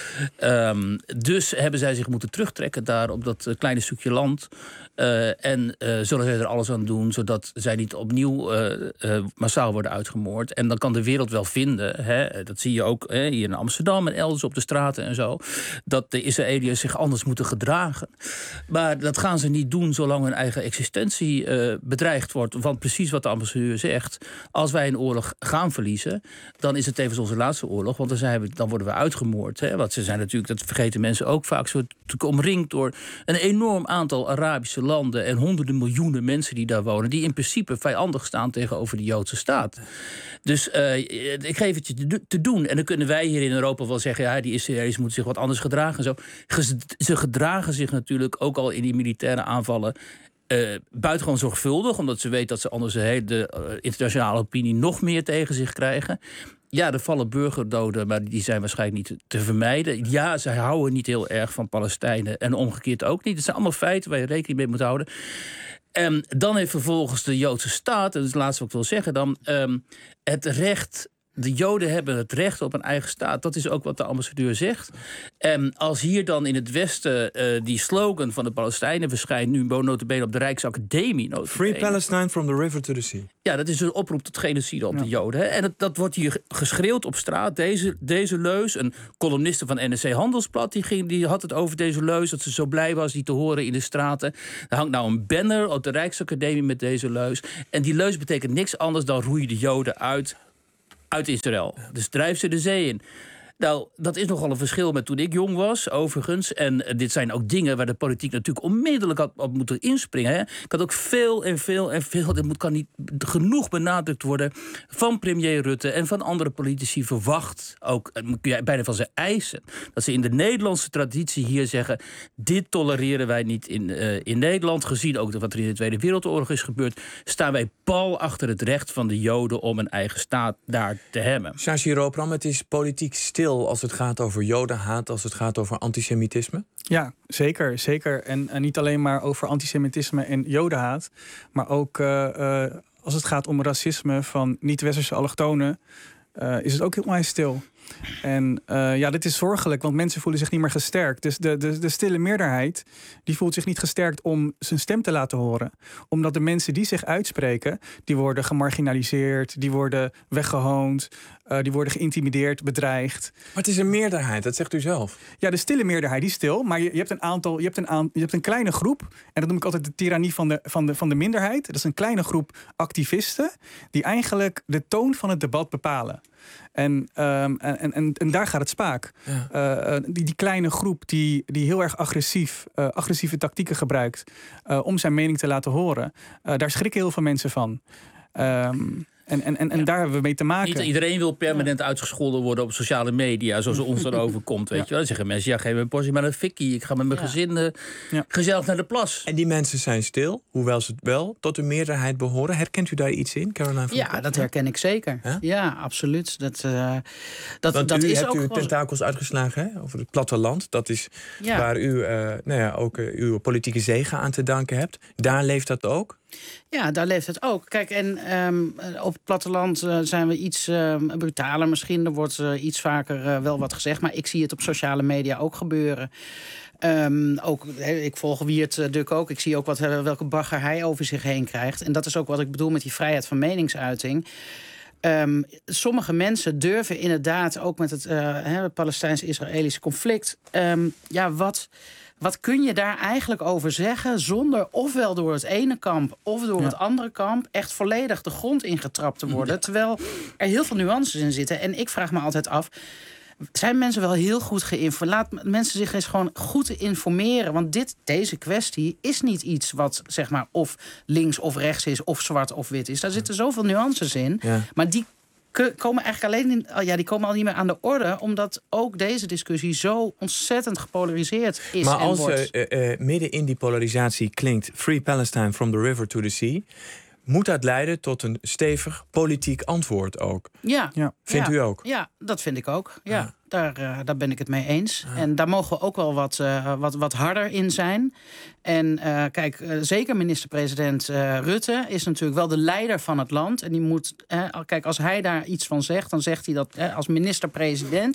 Um, dus hebben zij zich moeten terugtrekken daar op dat uh, kleine stukje land. Uh, en uh, zullen zij er alles aan doen, zodat zij niet opnieuw uh, uh, massaal worden uitgemoord. En dan kan de wereld wel vinden, hè, dat zie je ook hè, hier in Amsterdam en elders op de straten en zo, dat de Israëliërs zich anders moeten gedragen. Maar dat gaan ze niet doen zolang hun eigen existentie Uh, bedreigd wordt. Want precies wat de ambassadeur zegt, als wij een oorlog gaan verliezen, dan is het tevens onze laatste oorlog, want dan, zijn we, dan worden we uitgemoord. Hè? Want ze zijn natuurlijk, dat vergeten mensen ook vaak, zo omringd door een enorm aantal Arabische landen en honderden miljoenen mensen die daar wonen, die in principe vijandig staan tegenover de Joodse staat. Dus uh, ik geef het je te, te doen. En dan kunnen wij hier in Europa wel zeggen, ja, die Israëli's moeten zich wat anders gedragen en zo. Ze gedragen zich natuurlijk ook al in die militaire aanvallen Uh, buitengewoon zorgvuldig, omdat ze weten dat ze anders de hele uh, internationale opinie nog meer tegen zich krijgen. Ja, er vallen burgerdoden, maar die zijn waarschijnlijk niet te vermijden. Ja, zij houden niet heel erg van Palestijnen en omgekeerd ook niet. Het zijn allemaal feiten waar je rekening mee moet houden. En dan heeft vervolgens de Joodse staat, en dat is het laatste wat ik wil zeggen dan, um, het recht. De Joden hebben het recht op een eigen staat. Dat is ook wat de ambassadeur zegt. En als hier dan in het Westen uh, die slogan van de Palestijnen verschijnt, nu nota bene op de Rijksacademie. Nota Free bene. Palestine from the river to the sea. Ja, dat is een oproep tot genocide op ja. de Joden. Hè? En dat, dat wordt hier geschreeuwd op straat. Deze, deze leus, een columniste van N R C Handelsblad, die, ging, die had het over deze leus, dat ze zo blij was die te horen in de straten. Er hangt nou een banner op de Rijksacademie met deze leus. En die leus betekent niks anders dan roei de Joden uit. Uit Israël. Dus drijf ze de zee in. Nou, dat is nogal een verschil met toen ik jong was, overigens. En dit zijn ook dingen waar de politiek natuurlijk onmiddellijk had, had moeten inspringen. Hè. Ik had ook veel en veel en veel, dit moet, kan niet genoeg benadrukt worden, van premier Rutte en van andere politici verwacht, ook bijna van ze eisen, dat ze in de Nederlandse traditie hier zeggen, dit tolereren wij niet in, uh, in Nederland. Gezien ook wat er in de Tweede Wereldoorlog is gebeurd, staan wij pal achter het recht van de Joden om een eigen staat daar te hebben. Shashi Ropram, het is politiek stil als het gaat over jodenhaat, als het gaat over antisemitisme? Ja, zeker. zeker. En, en niet alleen maar over antisemitisme en jodenhaat, maar ook uh, uh, als het gaat om racisme van niet-westerse allochtonen, uh, is het ook heel erg stil. En uh, ja, dit is zorgelijk, want mensen voelen zich niet meer gesterkt. Dus de, de, de stille meerderheid, die voelt zich niet gesterkt om zijn stem te laten horen. Omdat de mensen die zich uitspreken, die worden gemarginaliseerd, die worden weggehoond, uh, die worden geïntimideerd, bedreigd. Maar het is een meerderheid, dat zegt u zelf. Ja, de stille meerderheid, die is stil. Maar je, je hebt een aantal, je hebt een, aan, je hebt een kleine groep, en dat noem ik altijd de tirannie van de, van, de, van de minderheid. Dat is een kleine groep activisten die eigenlijk de toon van het debat bepalen. En, um, en, en, en daar gaat het spaak. Ja. Uh, die, die kleine groep die, die heel erg agressief, uh, agressieve tactieken gebruikt uh, om zijn mening te laten horen. Uh, daar schrikken heel veel mensen van. Um, En, en, en, en ja. daar hebben we mee te maken. Niet iedereen wil permanent ja. uitgescholden worden op sociale media, zoals ons dan overkomt. Weet ja. je wel? Dan zeggen mensen, ja, geef me een portie maar een fikkie. Ik ga met mijn ja. gezin uh, ja. gezellig naar de plas. En die mensen zijn stil, hoewel ze wel tot de meerderheid behoren. Herkent u daar iets in, Caroline van Ja, Kop? Dat herken ik zeker. Ja, ja absoluut. Dat, uh, dat, Want dat u is hebt ook uw was... tentakels uitgeslagen hè? Over het platteland. Dat is ja. waar u uh, nou ja, ook uh, uw politieke zege aan te danken hebt. Daar leeft dat ook? Ja, daar leeft het ook. Kijk, en um, op het platteland uh, zijn we iets uh, brutaler misschien. Er wordt uh, iets vaker uh, wel wat gezegd. Maar ik zie het op sociale media ook gebeuren. Um, ook, he, ik volg Wiert uh, Duk ook. Ik zie ook wat, uh, welke bagger hij over zich heen krijgt. En dat is ook wat ik bedoel met die vrijheid van meningsuiting. Um, sommige mensen durven inderdaad ook met het uh, Palestijns-Israëlische conflict... Um, ja, wat... wat kun je daar eigenlijk over zeggen zonder ofwel door het ene kamp of door ja. het andere kamp echt volledig de grond ingetrapt te worden. Ja. Terwijl er heel veel nuances in zitten. En ik vraag me altijd af, zijn mensen wel heel goed geïnformeerd? Laat mensen zich eens gewoon goed informeren. Want dit, deze kwestie is niet iets wat zeg maar of links of rechts is, of zwart of wit is. Daar zitten zoveel nuances in. Ja. Maar die komen eigenlijk alleen in, ja, die komen al niet meer aan de orde, omdat ook deze discussie zo ontzettend gepolariseerd is. Maar en als wordt. uh, uh, midden in die polarisatie klinkt Free Palestine from the river to the sea, moet dat leiden tot een stevig politiek antwoord ook. Ja. ja. Vindt ja. u ook? Ja, dat vind ik ook. Ja, ja. Daar, uh, daar ben ik het mee eens. Ah. En daar mogen we ook wel wat, uh, wat, wat harder in zijn. En uh, kijk, uh, zeker minister-president uh, Rutte is natuurlijk wel de leider van het land. En die moet, uh, kijk, als hij daar iets van zegt, dan zegt hij dat uh, als minister-president.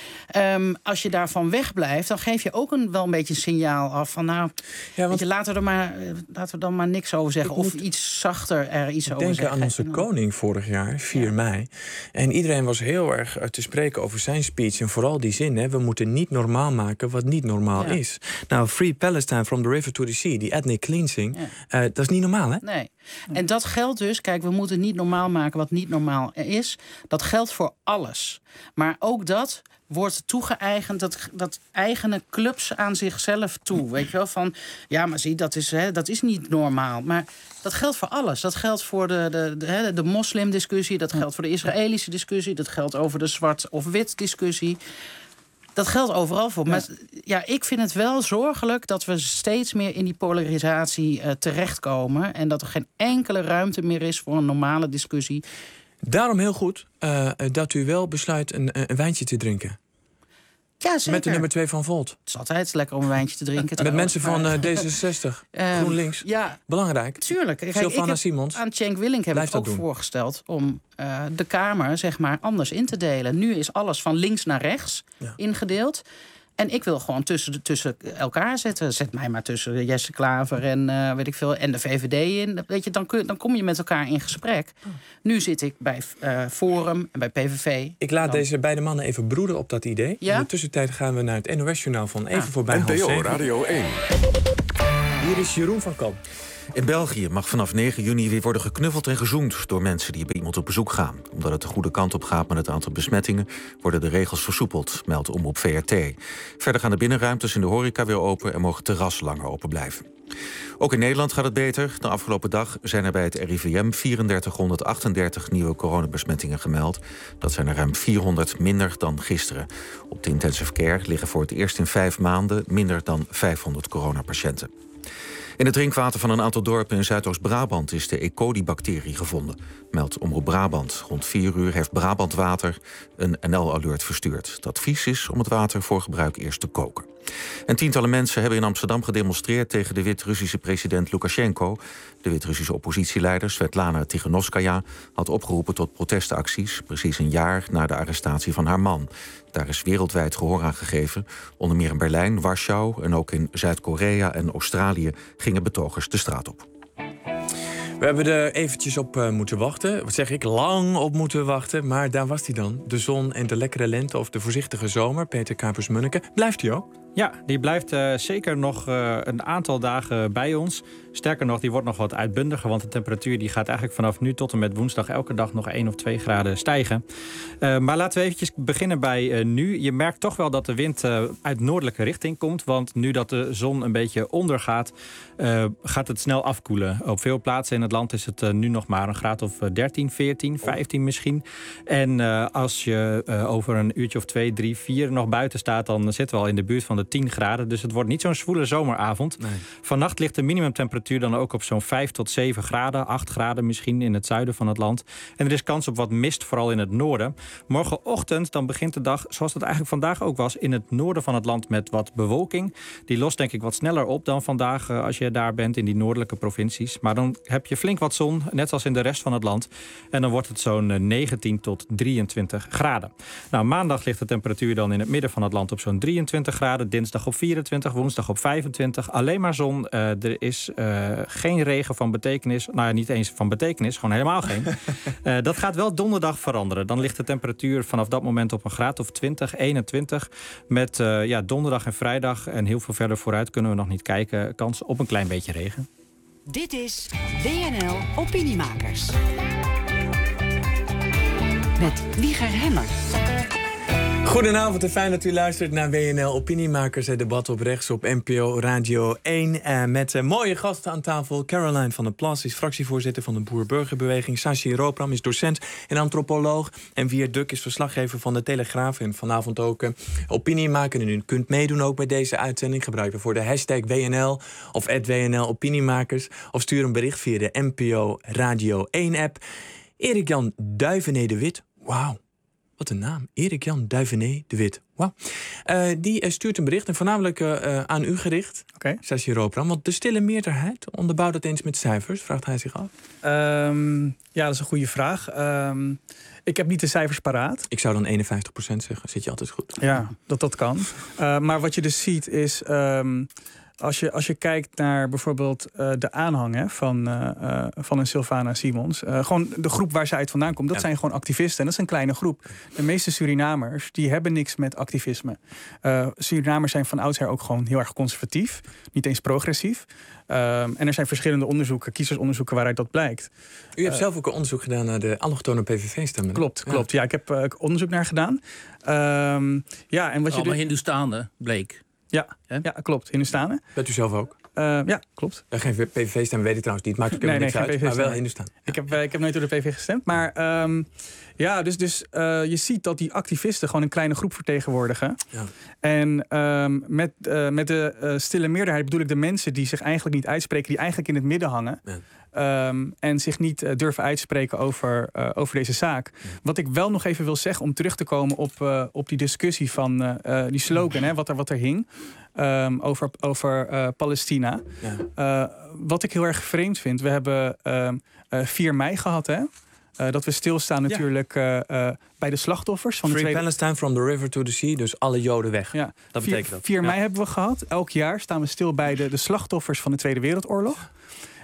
Um, als je daarvan wegblijft, dan geef je ook een, wel een beetje een signaal af van, nou, ja, want, je, laten, we er maar, laten we dan maar niks over zeggen. Of iets zachter er iets over zeggen. Denk aan onze koning vorig jaar, vier ja. mei. En iedereen was heel erg te spreken over zijn speech. En vooral die zin, hè, we moeten niet normaal maken wat niet normaal ja. is. Nou, Free Palestine from the river to the sea, die ethnic cleansing, ja. uh, dat is niet normaal, hè? Nee. En dat geldt dus, kijk, we moeten niet normaal maken wat niet normaal is. Dat geldt voor alles. Maar ook dat wordt toegeëigend, dat, dat eigene clubs aan zichzelf toe. Weet je wel, van, ja, maar zie, dat is, hè, dat is niet normaal. Maar dat geldt voor alles. Dat geldt voor de, de, de, de moslimdiscussie, dat geldt voor de Israëlische discussie, dat geldt over de zwart of wit discussie. Dat geldt overal voor. Ja. Maar ja, ik vind het wel zorgelijk dat we steeds meer in die polarisatie uh, terechtkomen. En dat er geen enkele ruimte meer is voor een normale discussie. Daarom heel goed uh, dat u wel besluit een, een wijntje te drinken. Ja, zeker. Met de nummer twee van Volt. Het is altijd lekker om een wijntje te drinken. Met mensen van uh, D zesenzestig, um, GroenLinks. Ja, belangrijk. Tuurlijk. Kijk, Sylvana Simons. Aan Cenk Willink heb ik ook doen. voorgesteld om uh, de Kamer zeg maar anders in te delen. Nu is alles van links naar rechts ja. ingedeeld. En ik wil gewoon tussen, de, tussen elkaar zetten. Zet mij maar tussen Jesse Klaver en uh, weet ik veel en de V V D in. Weet je, dan, kun, dan kom je met elkaar in gesprek. Oh. Nu zit ik bij uh, Forum en bij P V V. Ik laat dan... deze beide mannen even broeden op dat idee. Ja? In de tussentijd gaan we naar het N O S-journaal van even ah. voorbij N P O Radio één. Hier is Jeroen van Kamp. In België mag vanaf negen juni weer worden geknuffeld en gezoend door mensen die bij iemand op bezoek gaan. Omdat het de goede kant op gaat met het aantal besmettingen, worden de regels versoepeld, meldt Omroep V R T. Verder gaan de binnenruimtes in de horeca weer open en mogen terrassen langer open blijven. Ook in Nederland gaat het beter. De afgelopen dag zijn er bij het R I V M drieduizend vierhonderdachtendertig nieuwe coronabesmettingen gemeld. Dat zijn er ruim vierhonderd minder dan gisteren. Op de intensive care liggen voor het eerst in vijf maanden minder dan vijfhonderd coronapatiënten. In het drinkwater van een aantal dorpen in Zuidoost-Brabant is de E. coli-bacterie gevonden, meldt Omroep Brabant. Rond vier uur heeft Brabant Water een N L-alert verstuurd. Het advies is om het water voor gebruik eerst te koken. En tientallen mensen hebben in Amsterdam gedemonstreerd tegen de Wit-Russische president Lukasjenko. De Wit-Russische oppositieleider Svetlana Tichanovskaya had opgeroepen tot protestacties, precies een jaar na de arrestatie van haar man. Daar is wereldwijd gehoor aan gegeven. Onder meer in Berlijn, Warschau en ook in Zuid-Korea en Australië gingen betogers de straat op. We hebben er eventjes op uh, moeten wachten. Wat zeg ik? Lang op moeten wachten. Maar daar was hij dan. De zon en de lekkere lente of de voorzichtige zomer. Peter Kapers-Munneke. Blijft hij ook? Ja, die blijft uh, zeker nog uh, een aantal dagen bij ons. Sterker nog, die wordt nog wat uitbundiger. Want de temperatuur die gaat eigenlijk vanaf nu tot en met woensdag elke dag nog één of twee graden stijgen. Uh, maar laten we eventjes beginnen bij uh, nu. Je merkt toch wel dat de wind uh, uit noordelijke richting komt. Want nu dat de zon een beetje ondergaat, uh, gaat het snel afkoelen. Op veel plaatsen in het land is het uh, nu nog maar een graad of dertien, veertien, vijftien misschien. En uh, als je uh, over een uurtje of twee, drie, vier nog buiten staat, dan zitten we al in de buurt van de tien graden. Dus het wordt niet zo'n zwoele zomeravond. Nee. Vannacht ligt de minimumtemperatuur dan ook op zo'n vijf tot zeven graden. acht graden misschien in het zuiden van het land. En er is kans op wat mist, vooral in het noorden. Morgenochtend dan begint de dag, zoals het eigenlijk vandaag ook was, in het noorden van het land met wat bewolking. Die lost denk ik wat sneller op dan vandaag uh, als je daar bent in die noordelijke provincies. Maar dan heb je flink wat zon, net als in de rest van het land. En dan wordt het zo'n negentien tot drieëntwintig graden. Nou, maandag ligt de temperatuur dan in het midden van het land op zo'n drieëntwintig graden. dinsdag op vierentwintig, woensdag op vijfentwintig. Alleen maar zon. Uh, er is uh, geen regen van betekenis. Nou ja, niet eens van betekenis, gewoon helemaal geen. uh, dat gaat wel donderdag veranderen. Dan ligt de temperatuur vanaf dat moment op een graad of twintig, eenentwintig. Met uh, ja, donderdag en vrijdag en heel veel verder vooruit kunnen we nog niet kijken. Kans op een klein beetje regen. Dit is W N L Opiniemakers. Met Wieger Hemmer. Goedenavond en fijn dat u luistert naar W N L Opiniemakers. Het debat op rechts op N P O Radio één. Uh, met uh, mooie gasten aan tafel. Caroline van der Plas is fractievoorzitter van de Boer-Burgerbeweging. Sashi Roopram is docent en antropoloog. En Wiert Duk is verslaggever van de Telegraaf. En vanavond ook uh, opiniemaker. En u kunt meedoen ook bij deze uitzending. Gebruik ervoor de hashtag W N L of at W N L Opiniemakers. Of stuur een bericht via de N P O Radio één app. Erik-Jan Duivenee de Wit. Wauw. Wat een naam. Erik-Jan Duivenee de Wit. Wow. Uh, die uh, stuurt een bericht en voornamelijk uh, uh, aan u gericht. Oké. Okay. Sashi Roopram. Want de stille meerderheid onderbouwt dat eens met cijfers, vraagt hij zich af. Um, ja, dat is een goede vraag. Um, ik heb niet de cijfers paraat. Ik zou dan eenenvijftig procent zeggen. Zit je altijd goed. Ja, dat dat kan. Uh, maar wat je dus ziet is... Um, Als je, als je kijkt naar bijvoorbeeld uh, de aanhang hè, van, uh, uh, van een Sylvana Simons. Uh, gewoon de groep waar zij uit vandaan komt. Dat ja. zijn gewoon activisten. En dat is een kleine groep. De meeste Surinamers die hebben niks met activisme. Uh, Surinamers zijn van oudsher ook gewoon heel erg conservatief. Niet eens progressief. Uh, en er zijn verschillende onderzoeken, kiezersonderzoeken waaruit dat blijkt. U hebt uh, zelf ook een onderzoek gedaan naar de allochtone P V V-stemmen. Klopt, ja. klopt. Ja, ik heb uh, onderzoek naar gedaan. Uh, ja, en wat Allemaal je Hindoestanen, bleek. Ja, ja, klopt. Hindoestanen. Bent u zelf ook? Uh, ja, klopt. Ja, geen P V V-stem weet ik trouwens niet. Maakt ook helemaal nee, nee, niks uit. Maar wel Hindoestaan. Ja. Ik heb, uh, ik heb nooit door de P V gestemd. Maar um, ja, dus, dus uh, je ziet dat die activisten gewoon een kleine groep vertegenwoordigen. Ja. En um, met, uh, met de uh, stille meerderheid bedoel ik de mensen die zich eigenlijk niet uitspreken, die eigenlijk in het midden hangen. Ja. Um, en zich niet uh, durven uitspreken over, uh, over deze zaak. Ja. Wat ik wel nog even wil zeggen om terug te komen op, uh, op die discussie van uh, uh, die slogan, hè, wat, er, wat er hing. Um, over over uh, Palestina. Ja. Uh, wat ik heel erg vreemd vind. We hebben uh, uh, vier mei gehad, hè? Uh, dat we stilstaan natuurlijk uh, uh, bij de slachtoffers. Van Free de tweede... Palestine from the river to the sea. Dus alle Joden weg. Ja. Dat betekent dat. vier mei ja. hebben we gehad. Elk jaar staan we stil bij de, de slachtoffers van de Tweede Wereldoorlog.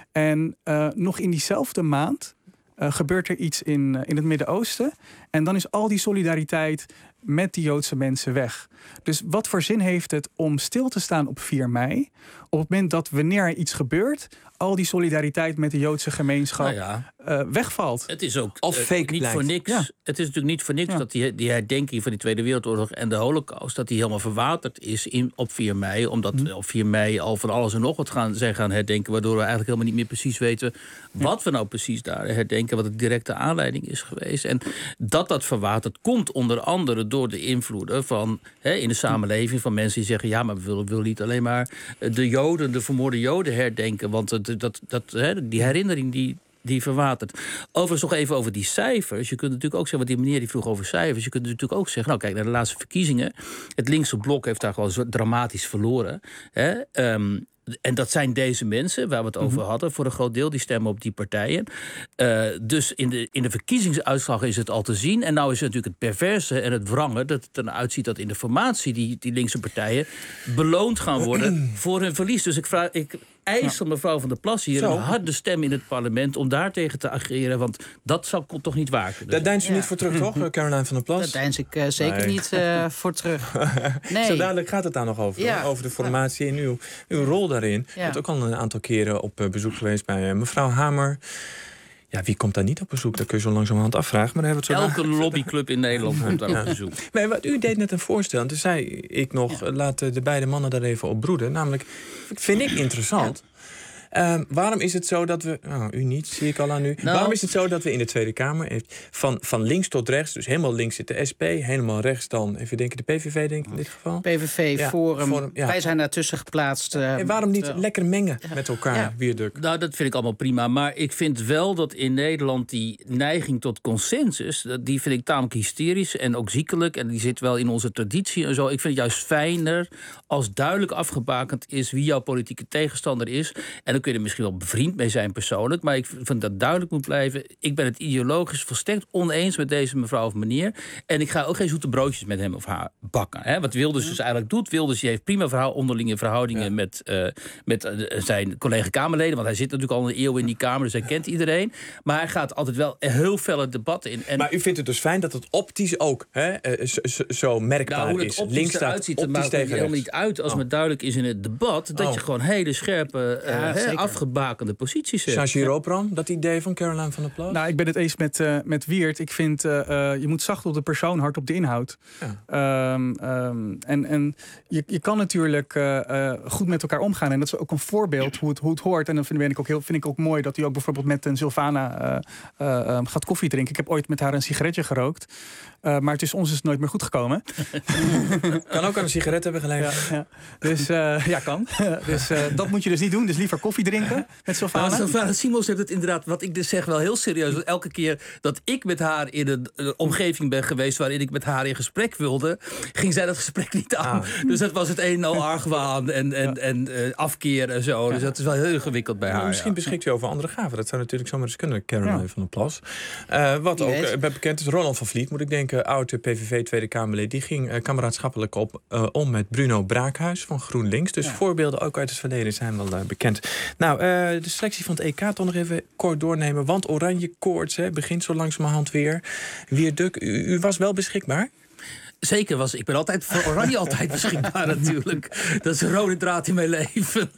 En uh, nog in diezelfde maand uh, gebeurt er iets in, uh, in het Midden-Oosten. En dan is al die solidariteit met die Joodse mensen weg. Dus wat voor zin heeft het om stil te staan op vier mei... op het moment dat wanneer er iets gebeurt... al die solidariteit met de Joodse gemeenschap nou ja. uh, wegvalt. Het is ook of uh, fake niet voor niks. Ja. Het is natuurlijk niet voor niks ja. dat die, die herdenking van die Tweede Wereldoorlog en de Holocaust... dat die helemaal verwaterd is in, op vier mei. Omdat hm. op vier mei al van alles en nog wat gaan, zijn gaan herdenken... waardoor we eigenlijk helemaal niet meer precies weten... wat ja. we nou precies daar herdenken, wat de directe aanleiding is geweest. En dat dat verwaterd komt onder andere door de invloeden van... Hè, in de samenleving van mensen die zeggen... ja, maar we willen, we willen niet alleen maar de Joden, de vermoorde Joden herdenken... want dat, dat, dat, hè, die herinnering die... die verwatert. Overigens nog even over die cijfers. Je kunt natuurlijk ook zeggen, want die meneer die vroeg over cijfers... je kunt natuurlijk ook zeggen, nou kijk, naar de laatste verkiezingen... het linkse blok heeft daar gewoon zo dramatisch verloren. Hè? Um, En dat zijn deze mensen, waar we het over mm-hmm. hadden... voor een groot deel, die stemmen op die partijen. Uh, dus in de, in de verkiezingsuitslag is het al te zien. En nou is het natuurlijk het perverse en het wrange... dat het ernaar uitziet dat in de formatie... die, die linkse partijen beloond gaan worden voor hun verlies. Dus ik vraag... Ik, eis van mevrouw Van der Plas hier Zo. een harde stem in het parlement... om daartegen te ageren, want dat zou toch niet waar kunnen. Daar deins u ja. niet voor terug, toch, Caroline van der Plas? Daar deins ik uh, zeker nee. niet uh, voor terug. Nee. Zo dadelijk gaat het daar nog over. Ja. Over de formatie en uw, uw rol daarin. Ja. Ik ben ook al een aantal keren op uh, bezoek geweest bij uh, mevrouw Hamer... Ja, wie komt daar niet op bezoek? Dat kun je zo langzamerhand afvragen. Maar hebben we het zo Elke lobbyclub in Nederland komt daar ja. op bezoek. Maar wat, u deed net een voorstel. En toen zei ik nog, ja. laat de beide mannen daar even op broeden. Namelijk, vind ik interessant... Ja. Um, waarom is het zo dat we... Oh, u niet, zie ik al aan u. Nou, waarom is het zo dat we in de Tweede Kamer... van, van links tot rechts, dus helemaal links zit de S P... helemaal rechts dan, even denken, de P V V denk ik in dit geval? P V V, ja, Forum, Forum ja. wij zijn daartussen geplaatst. Uh, en waarom niet uh, lekker mengen ja. met elkaar, ja. Wierduk? Nou, dat vind ik allemaal prima. Maar ik vind wel dat in Nederland die neiging tot consensus... die vind ik tamelijk hysterisch en ook ziekelijk... en die zit wel in onze traditie en zo. Ik vind het juist fijner als duidelijk afgebakend is... wie jouw politieke tegenstander is... En dan kun je er misschien wel bevriend mee zijn persoonlijk. Maar ik vind dat duidelijk moet blijven. Ik ben het ideologisch volstrekt oneens met deze mevrouw of meneer. En ik ga ook geen zoete broodjes met hem of haar bakken. Hè? Wat Wilders dus eigenlijk doet. Wilders die heeft prima verhaal, onderlinge verhoudingen ja. met, uh, met uh, zijn collega-Kamerleden. Want hij zit natuurlijk al een eeuw in die Kamer, dus hij kent iedereen. Maar hij gaat altijd wel heel felle debatten in. En maar u vindt het dus fijn dat het optisch ook hè, zo, zo, zo merkbaar nou, hoe is. Het Links staat ziet, optisch maakt tegen helemaal rechts. niet uit als oh. het duidelijk is in het debat dat oh. je gewoon hele scherpe, uh, ja, he, afgebakende posities hebt. Charles Ropram, dat idee van Caroline van der Plas? Nou, ik ben het eens met, uh, met Wiert. Ik vind, uh, uh, je moet zacht op de persoon, hard op de inhoud. Ja. Um, um, en en je, je kan natuurlijk uh, uh, goed met elkaar omgaan. En dat is ook een voorbeeld hoe het, hoe het hoort. En dan vind, ik ook heel, vind ik ook mooi dat hij ook bijvoorbeeld met een Sylvana uh, uh, um, gaat koffie drinken. Ik heb ooit met haar een sigaretje gerookt. Uh, maar tussen ons is het nooit meer goed gekomen. Kan ook aan een sigaret hebben geleverd. Ja, ja. Dus uh, ja, kan. dus uh, dat moet je dus niet doen. Dus liever koffie drinken met Sylvana. Nou, Sylvana Simons heeft het inderdaad, wat ik dus zeg, wel heel serieus. Want elke keer dat ik met haar in een uh, omgeving ben geweest waarin ik met haar in gesprek wilde, ging zij dat gesprek niet aan. Ah. Dus dat was het een en al argwaan en, en, ja. en uh, afkeer en zo. Ja. Dus dat is wel heel ingewikkeld bij ja, haar. Misschien ja. beschikt u over andere gaven. Dat zou natuurlijk zomaar eens kunnen, Caroline ja. van der Plas. Uh, wat ook uh, bekend is, Ronald van Vliet, moet ik denken, oude P V V Tweede Kamerlid, die ging uh, kameraadschappelijk op uh, om met Bruno Braakhuis van GroenLinks. Dus ja. voorbeelden ook uit het verleden zijn wel uh, bekend. Nou, uh, de selectie van het E K toch nog even kort doornemen, want oranje koorts hè, begint zo langzamerhand weer. Wierduk, u, u was wel beschikbaar? Zeker was ik ben altijd voor Oranje altijd beschikbaar natuurlijk. Dat is een rode draad in mijn leven.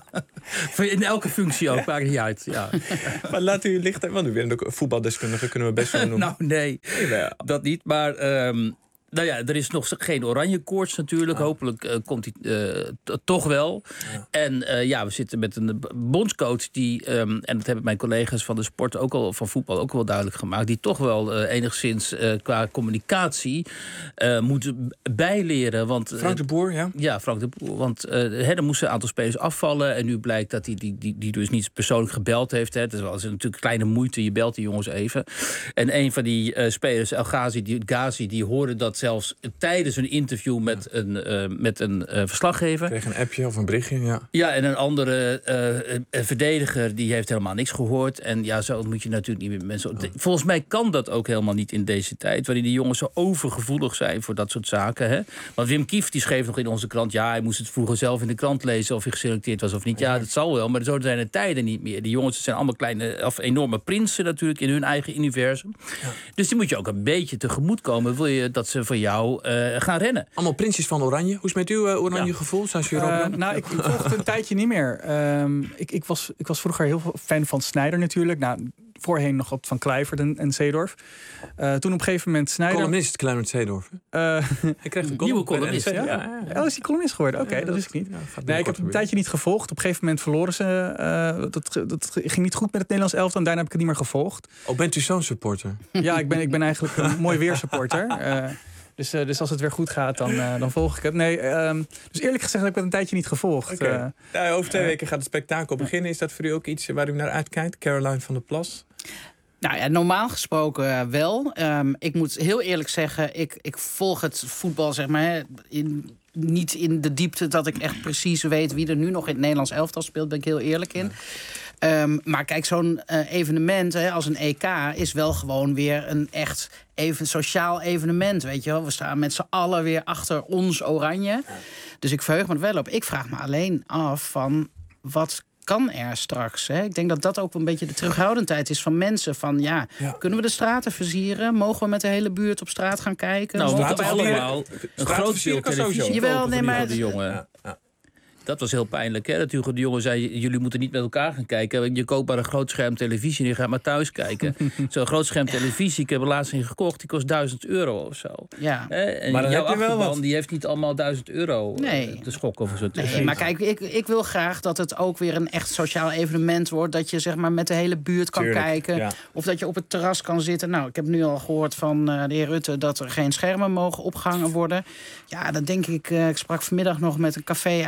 In elke functie ook, maakt niet uit. Ja. Maar laat u licht, want u bent ook voetbaldeskundige, kunnen we best wel noemen. Nou nee, ja. dat niet. Maar um, nou ja, er is nog geen oranje koorts natuurlijk. Ah. Hopelijk uh, komt die uh, t- toch wel. Ja. En uh, ja, we zitten met een bondscoach die, um, en dat hebben mijn collega's van de sport ook al, van voetbal ook wel duidelijk gemaakt, die toch wel uh, enigszins uh, qua communicatie uh, moet bijleren. Want, uh, Frank de Boer, ja? Ja, Frank de Boer. Want uh, er moesten een aantal spelers afvallen. En nu blijkt dat hij die, die, die dus niet persoonlijk gebeld heeft. Hè. Het is wel is natuurlijk kleine moeite, je belt die jongens even. En een van die uh, spelers, El Ghazi, die, Ghazi, die hoorde dat zelfs tijdens een interview met ja. een, uh, met een uh, verslaggever. Kreeg een appje of een berichtje, ja. Ja, en een andere uh, een verdediger, die heeft helemaal niks gehoord. En ja, zo moet je natuurlijk niet met mensen... Oh. Volgens mij kan dat ook helemaal niet in deze tijd, waarin die jongens zo overgevoelig zijn voor dat soort zaken. Hè? Want Wim Kieft die schreef nog in onze krant, ja, hij moest het vroeger zelf in de krant lezen of hij geselecteerd was of niet. Ja, dat zal wel, maar zo zijn de tijden niet meer. Die jongens zijn allemaal kleine, of enorme prinsen natuurlijk in hun eigen universum. Ja. Dus die moet je ook een beetje tegemoetkomen, wil je dat ze voor jou Uh, gaan rennen. Allemaal prinsjes van Oranje. Hoe is het met uw uh, Oranje ja. gevoel? Uh, nou, ik, ik volg het een tijdje niet meer. Um, ik, ik, was, ik was vroeger heel veel fan van Sneijder natuurlijk. Nou, voorheen nog op van Kluivert en, en Zeedorf. Uh, toen op een gegeven moment Sneijder... Columnist Kluivert Zeedorf. Uh, ik kreeg een nieuwe columnist. Ja? Ja, ja. Oh, is die columnist geworden? Oké, okay, ja, dat wist ik niet. Ja, nee, ik heb het een tijdje niet gevolgd. Op een gegeven moment verloren ze. Uh, dat, dat ging niet goed met het Nederlands elftal. En daarna heb ik het niet meer gevolgd. Oh, bent u zo'n supporter? Ja, ik ben, ik ben eigenlijk een mooi weersupporter. Uh, Dus, uh, dus als het weer goed gaat, dan, uh, dan volg ik het. Nee, um, dus eerlijk gezegd heb ik het een tijdje niet gevolgd. Okay. Uh, ja, over twee uh, weken gaat het spektakel beginnen. Is dat voor u ook iets waar u naar uitkijkt? Caroline van der Plas? Nou ja, normaal gesproken uh, wel. Um, ik moet heel eerlijk zeggen, ik, ik volg het voetbal zeg maar in, niet in de diepte dat ik echt precies weet wie er nu nog in het Nederlands elftal speelt. Ben ik heel eerlijk in. Ja. Um, maar kijk, zo'n uh, evenement hè, als een E K is wel gewoon weer een echt even sociaal evenement, weet je wel. We staan met z'n allen weer achter ons oranje. Ja. Dus ik verheug me er wel op. Ik vraag me alleen af van wat kan er straks? Hè? Ik denk dat dat ook een beetje de terughoudendheid is van mensen. Van ja, ja. kunnen we de straten versieren? Mogen we met de hele buurt op straat gaan kijken? Nou, we moeten allemaal een groot deel televisie Jawel, nee, maar de jongen. Ja, ja. Dat was heel pijnlijk, hè? Dat de jongen zei, jullie moeten niet met elkaar gaan kijken. Je koopt maar een groot scherm televisie en je gaat maar thuis kijken. Zo'n groot scherm televisie, ik heb er laatst in gekocht, die kost duizend euro of zo. Ja. En maar dan jouw heb je wel wat. Die heeft niet allemaal duizend euro nee. te schokken of zo. Nee, maar kijk, ik, ik wil graag dat het ook weer een echt sociaal evenement wordt. Dat je zeg maar met de hele buurt kan Tuurlijk, kijken. Ja. Of dat je op het terras kan zitten. Nou, ik heb nu al gehoord van uh, de heer Rutte dat er geen schermen mogen opgehangen worden. Ja, dan denk ik, uh, ik sprak vanmiddag nog met een café-eigenaar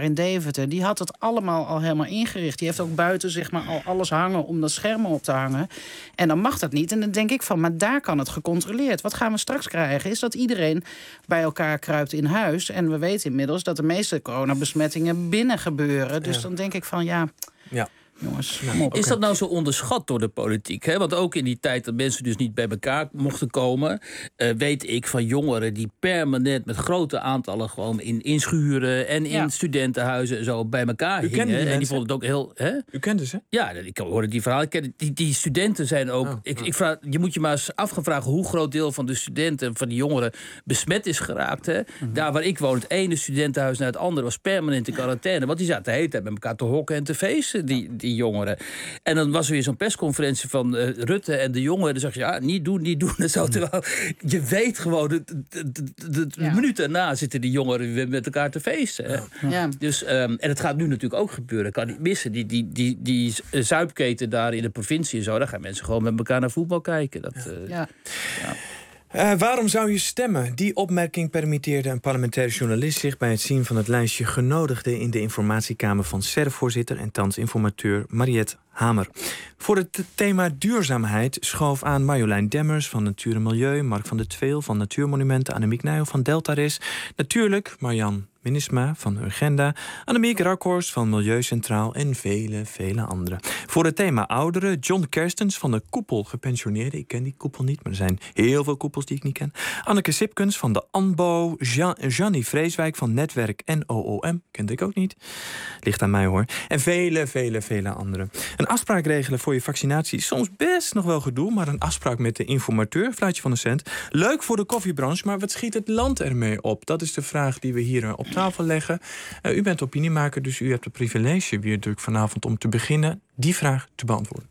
daar in Deventer... die had het allemaal al helemaal ingericht. Die heeft ook buiten zeg maar, al alles hangen om dat schermen op te hangen. En dan mag dat niet. En dan denk ik van, maar daar kan het gecontroleerd. Wat gaan we straks krijgen? Is dat iedereen bij elkaar kruipt in huis. En we weten inmiddels dat de meeste coronabesmettingen binnen gebeuren. Dus ja. dan denk ik van, ja... ja. Jongens, ja, is dat nou zo onderschat door de politiek? Hè? Want ook in die tijd dat mensen dus niet bij elkaar mochten komen... Uh, weet ik van jongeren die permanent met grote aantallen... gewoon in, in schuren en in ja. studentenhuizen en zo bij elkaar U hingen. Die en die vonden het ook heel... Hè? U kende ze? Ja, ik hoorde die verhalen. Die, die studenten zijn ook... Oh, ik, oh. Ik vraag, je moet je maar eens afgevraagd hoe groot deel van de studenten... van die jongeren besmet is geraakt. Hè? Mm-hmm. Daar waar ik woon, het ene studentenhuis naar het andere... was permanent in quarantaine. Want die zaten de hele tijd met elkaar te hokken en te feesten, die, die jongeren. En dan was er weer zo'n persconferentie van uh, Rutte en de jongeren. Dan zag je, ja, niet doen, niet doen. En zo, terwijl je weet gewoon, de, de, de, de ja. minuut daarna zitten die jongeren weer met elkaar te feesten. Hè? Ja. Dus, um, en het gaat nu natuurlijk ook gebeuren. Kan niet missen. Die, die, die, die zuipketen daar in de provincie en zo, daar gaan mensen gewoon met elkaar naar voetbal kijken. Dat, uh, ja. Ja. Uh, waarom zou je stemmen? Die opmerking permitteerde een parlementaire journalist zich... bij het zien van het lijstje genodigden... in de informatiekamer van S E R-voorzitter... en thans informateur Mariette Hamer. Voor het thema duurzaamheid schoof aan Marjolein Demmers... van Natuur en Milieu, Mark van der Tweel van Natuurmonumenten... Annemiek Nijl van Deltaris, natuurlijk Marjan Minnesma van Urgenda... Annemiek Rakhorst van Milieu Centraal en vele, vele anderen. Voor het thema ouderen, John Kerstens van de Koepel Gepensioneerden. Ik ken die koepel niet, maar er zijn heel veel koepels die ik niet ken. Anneke Sipkens van de A N B O. Jean, Jannie Vreeswijk van Netwerk N O O M. Kende ik ook niet. Ligt aan mij hoor. En vele, vele, vele anderen. Een afspraak regelen voor je vaccinatie is soms best nog wel gedoe... maar een afspraak met de informateur, Fluitje van de Cent... leuk voor de koffiebranche, maar wat schiet het land ermee op? Dat is de vraag die we hier op tafel leggen. Uh, u bent opiniemaker, dus u hebt het privilege weer druk vanavond om te beginnen die vraag te beantwoorden.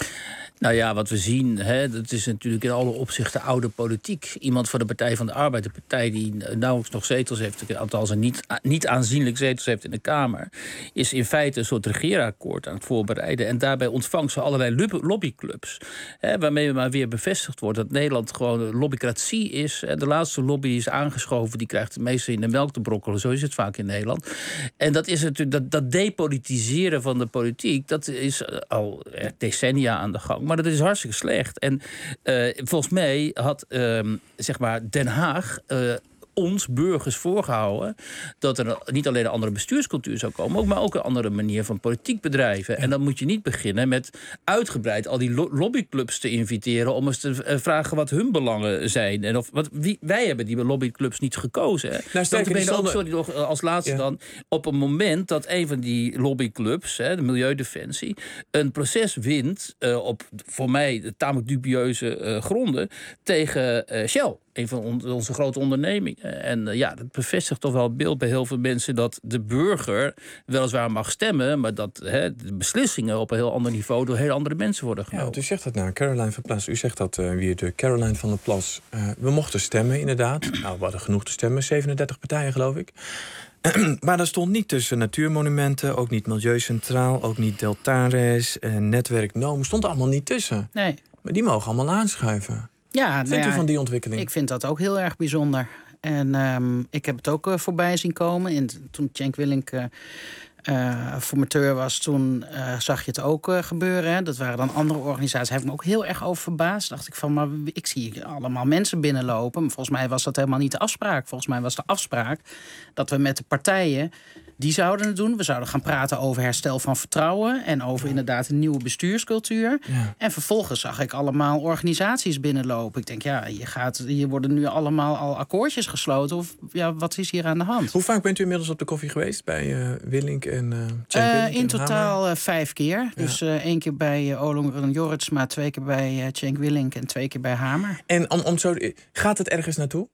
Nou ja, wat we zien, hè, dat is natuurlijk in alle opzichten oude politiek. Iemand van de Partij van de Arbeid, de partij die nauwelijks nog zetels heeft... althans een niet, niet aanzienlijk zetels heeft in de Kamer... is in feite een soort regeerakkoord aan het voorbereiden. En daarbij ontvangt ze allerlei lobbyclubs. Hè, waarmee maar weer bevestigd wordt dat Nederland gewoon een lobbycratie is. De laatste lobby is aangeschoven, die krijgt het meeste in de melk te brokkelen. Zo is het vaak in Nederland. En dat is natuurlijk dat, dat depolitiseren van de politiek... dat is al decennia aan de gang. Maar dat is hartstikke slecht. En uh, volgens mij had uh, zeg maar Den Haag... Uh, ons burgers voorgehouden dat er niet alleen een andere bestuurscultuur zou komen, maar ook een andere manier van politiek bedrijven. Ja. En dan moet je niet beginnen met uitgebreid al die lo- lobbyclubs te inviteren om eens te uh, vragen wat hun belangen zijn. En of, wat, wie, wij hebben die lobbyclubs niet gekozen. Hè. Nou, dan ben je ook, sorry, nog als laatste ja. dan, op een moment dat een van die lobbyclubs, hè, de Milieudefensie, een proces wint uh, op voor mij tamelijk dubieuze uh, gronden tegen uh, Shell. Een van on- onze grote ondernemingen. En uh, ja, dat bevestigt toch wel het beeld bij heel veel mensen... dat de burger weliswaar mag stemmen... maar dat hè, de beslissingen op een heel ander niveau... door heel andere mensen worden genomen. Ja, u zegt dat nou, Caroline van Plas. U zegt dat uh, weer de Caroline van der Plas. Uh, we mochten stemmen, inderdaad. Nou, we hadden genoeg te stemmen. zevenendertig partijen, geloof ik. Maar dat stond niet tussen Natuurmonumenten... ook niet Milieu Centraal, ook niet Deltares... Uh, Netwerk Noom. Stond allemaal niet tussen. Nee. Maar die mogen allemaal aanschuiven. Ja, Wat vindt ja, u van die ontwikkeling? Ik vind dat ook heel erg bijzonder. En um, ik heb het ook uh, voorbij zien komen. En toen Cenk Willink uh, uh, formateur was, toen uh, zag je het ook uh, gebeuren. Hè. Dat waren dan andere organisaties. Daar heb ik me ook heel erg over verbaasd. Dacht ik van, maar ik zie allemaal mensen binnenlopen. Maar volgens mij was dat helemaal niet de afspraak. Volgens mij was de afspraak dat we met de partijen... die zouden het doen. We zouden gaan praten over herstel van vertrouwen... en over inderdaad een nieuwe bestuurscultuur. Ja. En vervolgens zag ik allemaal organisaties binnenlopen. Ik denk, ja, hier, gaat, hier worden nu allemaal al akkoordjes gesloten. Of ja, wat is hier aan de hand? Hoe vaak bent u inmiddels op de koffie geweest? Bij uh, Willink en uh, Cenk Willink uh, In totaal uh, vijf keer. Ja. Dus uh, één keer bij uh, Olong en Jorritsma... twee keer bij uh, Cenk Willink en twee keer bij Hamer. En om, om zo, gaat het ergens naartoe?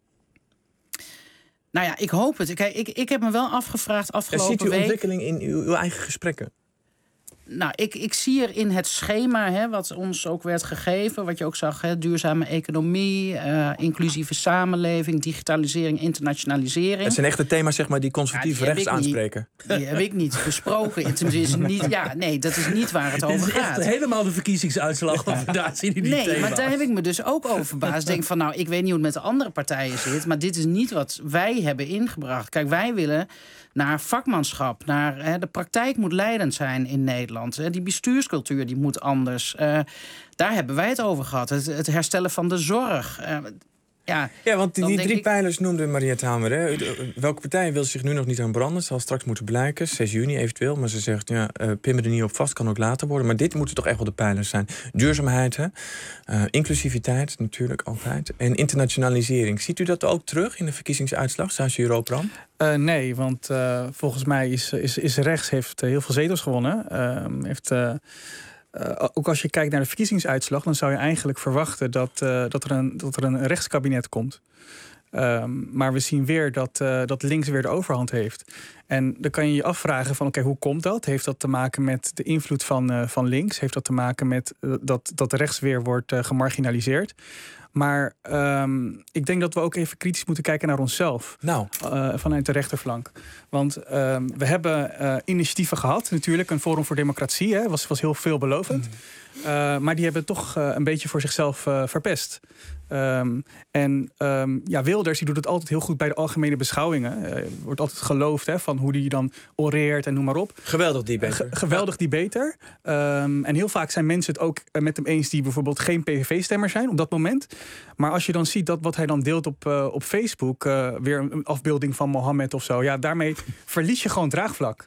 Nou ja, ik hoop het. Kijk, ik, ik heb me wel afgevraagd afgelopen week... Ziet u ontwikkeling in uw, uw eigen gesprekken? nou, ik, ik zie er in het schema, hè, wat ons ook werd gegeven, wat je ook zag, hè, duurzame economie, uh, inclusieve samenleving, digitalisering, internationalisering. Het zijn echte thema's, zeg maar, die conservatief ja, die rechts aanspreken. Niet, die heb ik niet besproken. Tenminste, niet, ja, nee, dat is niet waar het over gaat. Dit is echt helemaal de verkiezingsuitslag. Of daar zien die nee, thema's. Maar daar heb ik me dus ook over verbaasd. Denk van, nou, ik weet niet hoe het met de andere partijen zit, maar dit is niet wat wij hebben ingebracht. Kijk, wij willen naar vakmanschap, naar hè, de praktijk moet leidend zijn in Nederland. Hè, die bestuurscultuur die moet anders. Uh, daar hebben wij het over gehad. Het, het herstellen van de zorg. Uh, Ja, ja, want die, die drie ik... pijlers noemde Mariette Hamer. Hè. Welke partij wil zich nu nog niet aan branden? Zal straks moeten blijken. zes juni eventueel. Maar ze zegt, ja, uh, pin me er niet op vast. Kan ook later worden. Maar dit moeten toch echt wel de pijlers zijn. Duurzaamheid, hè? Uh, inclusiviteit natuurlijk altijd. En internationalisering. Ziet u dat ook terug in de verkiezingsuitslag? Saartje Euroopram? Uh, nee, want uh, volgens mij is, is, is rechts heeft heel veel zetels gewonnen. Uh, heeft... Uh, Uh, ook als je kijkt naar de verkiezingsuitslag, dan zou je eigenlijk verwachten dat, uh, dat, er, een, dat er een rechtskabinet komt. Um, maar we zien weer dat, uh, dat links weer de overhand heeft. En dan kan je je afvragen van, oké, okay, hoe komt dat? Heeft dat te maken met de invloed van, uh, van links? Heeft dat te maken met uh, dat, dat rechts weer wordt uh, gemarginaliseerd? Maar um, ik denk dat we ook even kritisch moeten kijken naar onszelf. Nou. Uh, vanuit de rechterflank. Want um, we hebben uh, initiatieven gehad. Natuurlijk, een Forum voor Democratie. Hè, was, was heel veelbelovend. Mm. Uh, maar die hebben toch uh, een beetje voor zichzelf uh, verpest. Um, en um, ja, Wilders die doet het altijd heel goed bij de algemene beschouwingen. Uh, wordt altijd geloofd hè, van hoe die dan oreert en noem maar op. Geweldig debater. Ge- geweldig debater. Um, en heel vaak zijn mensen het ook met hem eens die bijvoorbeeld geen P V V-stemmer zijn op dat moment. Maar als je dan ziet dat wat hij dan deelt op, uh, op Facebook, uh, weer een afbeelding van Mohammed of zo. Ja, daarmee verlies je gewoon draagvlak.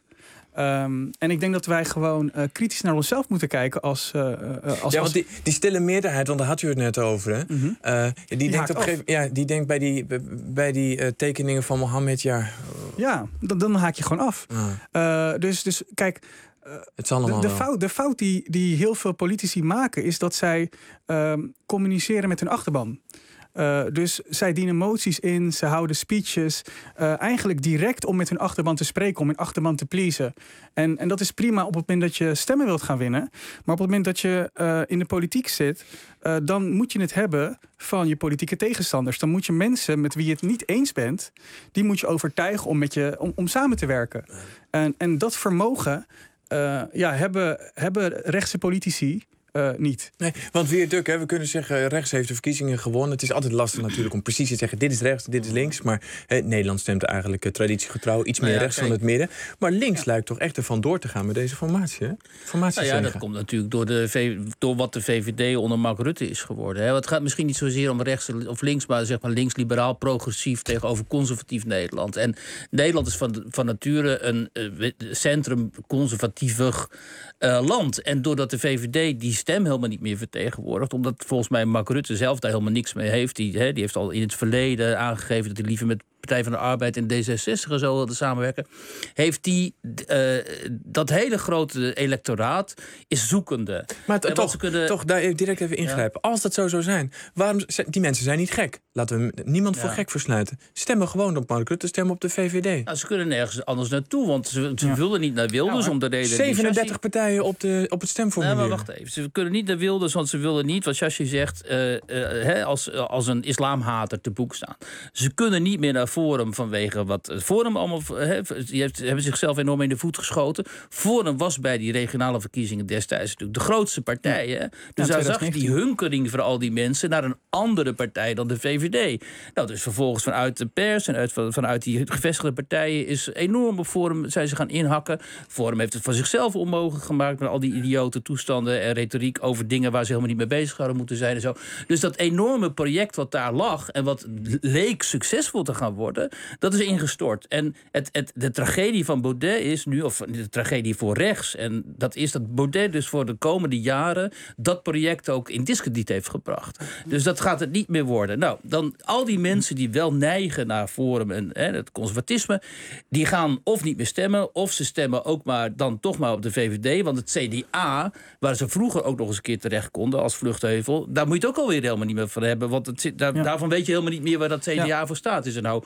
Um, en ik denk dat wij gewoon uh, kritisch naar onszelf moeten kijken als... Uh, uh, als ja, want die, die stille meerderheid, want daar had u het net over, hè? Mm-hmm. Uh, ja, die, die, denkt op gegeven, ja, die denkt bij die, bij die uh, tekeningen van Mohammed, ja... Uh, ja, dan, dan haak je gewoon af. Uh. Uh, dus, dus kijk... Uh, het is allemaal de, de fout, de fout die, die heel veel politici maken is dat zij uh, communiceren met hun achterban. Uh, dus zij dienen moties in, ze houden speeches. Uh, eigenlijk direct om met hun achterban te spreken, om hun achterban te pleasen. En, en dat is prima op het moment dat je stemmen wilt gaan winnen. Maar op het moment dat je uh, in de politiek zit, uh, dan moet je het hebben van je politieke tegenstanders. Dan moet je mensen met wie je het niet eens bent, die moet je overtuigen om, met je, om, om samen te werken. En, en dat vermogen uh, ja, hebben, hebben rechtse politici Uh, niet. Nee, want weer Duk, hè, we kunnen zeggen, rechts heeft de verkiezingen gewonnen. Het is altijd lastig natuurlijk om precies te zeggen, dit is rechts, dit is links. Maar hè, Nederland stemt eigenlijk uh, traditiegetrouw iets meer nou ja, rechts kijk, dan het midden. Maar links ja. lijkt toch echt ervan door te gaan met deze formatie. Hè? Formatie nou ja, dat komt natuurlijk door, de v- door wat de V V D onder Mark Rutte is geworden. Hè. Het gaat misschien niet zozeer om rechts of links, maar zeg maar links-liberaal, progressief tegenover conservatief Nederland. En Nederland is van, van nature een uh, centrum conservatiever uh, land. En doordat de V V D die stem helemaal niet meer vertegenwoordigt, omdat volgens mij Mark Rutte zelf daar helemaal niks mee heeft. Die, hè, die heeft al in het verleden aangegeven dat hij liever met Partij van de Arbeid en D zesenzestig en zo wilde samenwerken. Heeft die uh, dat hele grote electoraat is zoekende. Maar t- toch, kunnen... toch daar direct even ingrijpen. Ja. Als dat zo zou zijn, waarom die mensen zijn niet gek? Laten we niemand ja. voor gek versluiten. Stemmen gewoon op Mark Rutte, stemmen op de V V D. Nou, ze kunnen nergens anders naartoe, want ze, ze ja. willen niet naar Wilders ja, om de reden. zevenendertig partijen op, de, op het stemformulier. Nee, maar wacht even. Ze kunnen niet naar Wilders, want ze willen niet, wat Shashi zegt, uh, uh, he, als, als een islamhater te boek staan. Ze kunnen niet meer naar Forum vanwege wat het Forum allemaal... He, die heeft, hebben zichzelf enorm in de voet geschoten. Forum was bij die regionale verkiezingen destijds natuurlijk de grootste partij. Hè? Dus daar zag je die hunkering voor al die mensen naar een andere partij dan de V V D. Nou, dus vervolgens vanuit de pers en uit, vanuit die gevestigde partijen is enorm op Forum zijn ze gaan inhakken. Forum heeft het van zichzelf onmogelijk gemaakt met al die idiote toestanden en retoriek over dingen waar ze helemaal niet mee bezig hadden moeten zijn en zo. Dus dat enorme project wat daar lag en wat leek succesvol te gaan worden, dat is ingestort. En het, het, de tragedie van Baudet is nu, of de tragedie voor rechts, en dat is dat Baudet dus voor de komende jaren dat project ook in diskrediet heeft gebracht. Dus dat gaat het niet meer worden. Nou, dan al die mensen die wel neigen naar Forum en hè, het conservatisme, die gaan of niet meer stemmen, of ze stemmen ook maar dan toch maar op de V V D, want het C D A, waar ze vroeger ook nog eens een keer terecht konden als vluchtheuvel, daar moet je het ook alweer helemaal niet meer van hebben, want het, daar, ja. daarvan weet je helemaal niet meer waar dat C D A ja. voor staat. Is er nou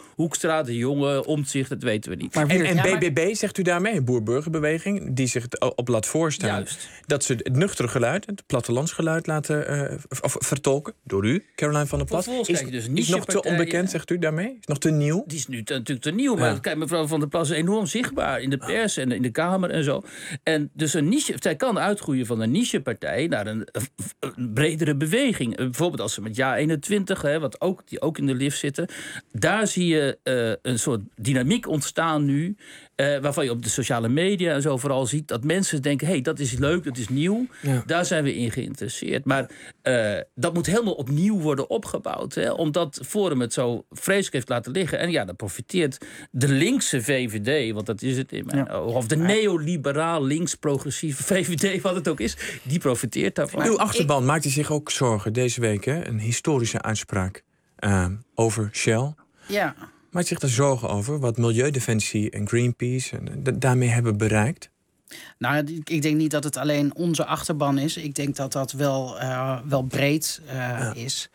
Hoekstra, de Jonge, Omtzigt, dat weten we niet. Maar en en ja, B B B zegt u daarmee, Boer-Burgerbeweging, die zich op laat voorstaan. Juist. Dat ze het nuchtere geluid, het plattelandsgeluid laten uh, of vertolken door u, Caroline van der Plas. Vervolgens Is, krijg je dus is nog te nichepartijen. onbekend, zegt u daarmee? Is nog te nieuw? Die is nu te, natuurlijk te nieuw. Maar Ja. kijk, mevrouw van der Plas is enorm zichtbaar in de pers en in de Kamer en zo. En dus een niche, zij kan uitgroeien van een nichepartij naar een, een bredere beweging. Bijvoorbeeld als ze met Ja eenentwintig, hè, wat ook, die ook in de lift zitten. Daar zie je uh, een soort dynamiek ontstaan nu. Uh, waarvan je op de sociale media en zo vooral ziet dat mensen denken: hé, hey, dat is leuk, dat is nieuw. Ja. Daar zijn we in geïnteresseerd. Maar uh, dat moet helemaal opnieuw worden opgebouwd. Hè, omdat Forum het zo vreselijk heeft laten liggen. En ja, dan profiteert de linkse V V D, want dat is het in mijn Ja. ogen. Of de neoliberaal, links-progressieve V V D, wat het ook is. Die profiteert daarvan. Uw achterban maakt hij zich ook zorgen deze week, hè? Een historische uitspraak uh, over Shell. Ja. Maakt zich daar zorgen over wat Milieudefensie en Greenpeace en da- daarmee hebben bereikt? Nou, ik denk niet dat het alleen onze achterban is. Ik denk dat dat wel, uh, wel breed uh, ja. is.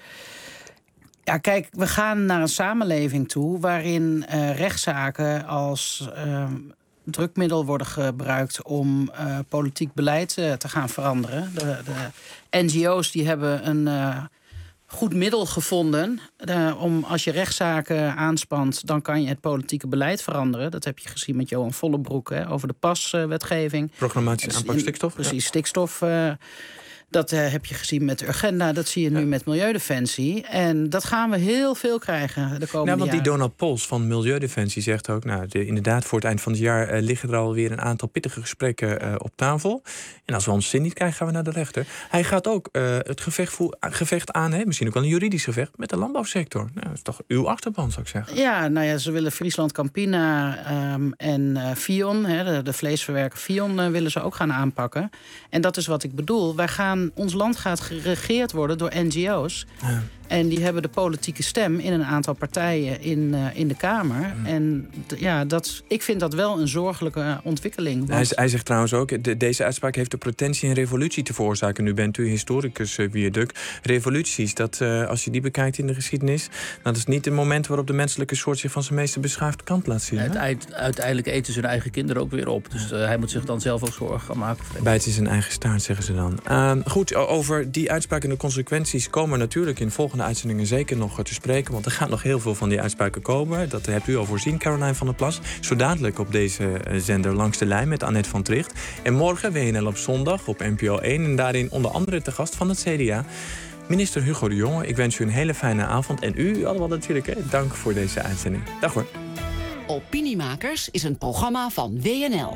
Ja, kijk, we gaan naar een samenleving toe waarin uh, rechtszaken als uh, drukmiddel worden gebruikt om uh, politiek beleid uh, te gaan veranderen. De, de N G O's die hebben een uh, goed middel gevonden uh, om als je rechtszaken aanspant, dan kan je het politieke beleid veranderen. Dat heb je gezien met Johan Vollebroek hè, over de paswetgeving. Programmatische aanpak stikstof. Precies, ja. stikstof. Uh, Dat uh, heb je gezien met Urgenda, dat zie je nu ja. met Milieudefensie. En dat gaan we heel veel krijgen de komende nou, want jaren. die Donald Pols van Milieudefensie zegt ook... nou, de, inderdaad, voor het eind van het jaar uh, liggen er alweer een aantal pittige gesprekken uh, op tafel. En als we ons zin niet krijgen, gaan we naar de rechter. Hij gaat ook uh, het gevecht, voel, gevecht aan, hè, misschien ook wel een juridisch gevecht... met de landbouwsector. Nou, dat is toch uw achterban, zou ik zeggen. Ja, nou ja, ze willen Friesland Campina um, en uh, Fion, hè, de, de vleesverwerker Fion... Uh, willen ze ook gaan aanpakken. En dat is wat ik bedoel. Wij gaan, ons land gaat geregeerd worden door N G O's... Ja. En die hebben de politieke stem in een aantal partijen in, uh, in de Kamer. Mm. En d- ja, dat, ik vind dat wel een zorgelijke ontwikkeling. Want... Hij, hij zegt trouwens ook, de, deze uitspraak heeft de potentie een revolutie te veroorzaken. Nu bent u historicus, uh, Wierduk. Revoluties, dat, uh, als je die bekijkt in de geschiedenis... dat is niet het moment waarop de menselijke soort zich van zijn meest beschaafde kant laat zien. Uite- uiteindelijk eten ze hun eigen kinderen ook weer op. Dus uh, hij moet zich dan zelf ook zorgen gaan maken. Bijt is zijn eigen staart, zeggen ze dan. Uh, goed, over die uitspraak en de consequenties komen we natuurlijk in volgende uitzendingen zeker nog te spreken. Want er gaat nog heel veel van die uitspraken komen. Dat hebt u al voorzien, Caroline van der Plas. Zo dadelijk op deze zender Langs de Lijn met Annette van Tricht. En morgen W N L op zondag op N P O één. En daarin onder andere te gast van het C D A... minister Hugo de Jonge. Ik wens u een hele fijne avond. En u allemaal natuurlijk, hè, dank voor deze uitzending. Dag hoor. Opiniemakers is een programma van W N L.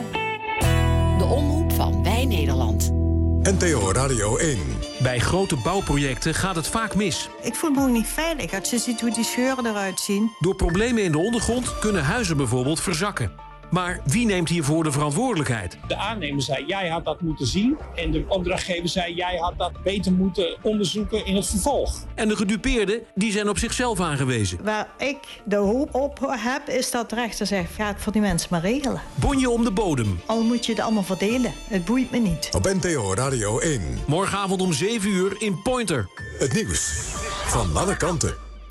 De omroep van Wij Nederland. N T O Radio één. Bij grote bouwprojecten gaat het vaak mis. Ik voel me ook niet veilig als je ziet hoe die scheuren eruit zien. Door problemen in de ondergrond kunnen huizen bijvoorbeeld verzakken. Maar wie neemt hiervoor de verantwoordelijkheid? De aannemer zei, jij had dat moeten zien. En de opdrachtgever zei, jij had dat beter moeten onderzoeken in het vervolg. En de gedupeerden, die zijn op zichzelf aangewezen. Waar ik de hoop op heb, is dat de rechter zegt, ga het voor die mensen maar regelen. Bonje om de bodem. Al moet je het allemaal verdelen. Het boeit me niet. Op N T O Radio één. Morgenavond om zeven uur in Pointer. Het nieuws van alle kanten.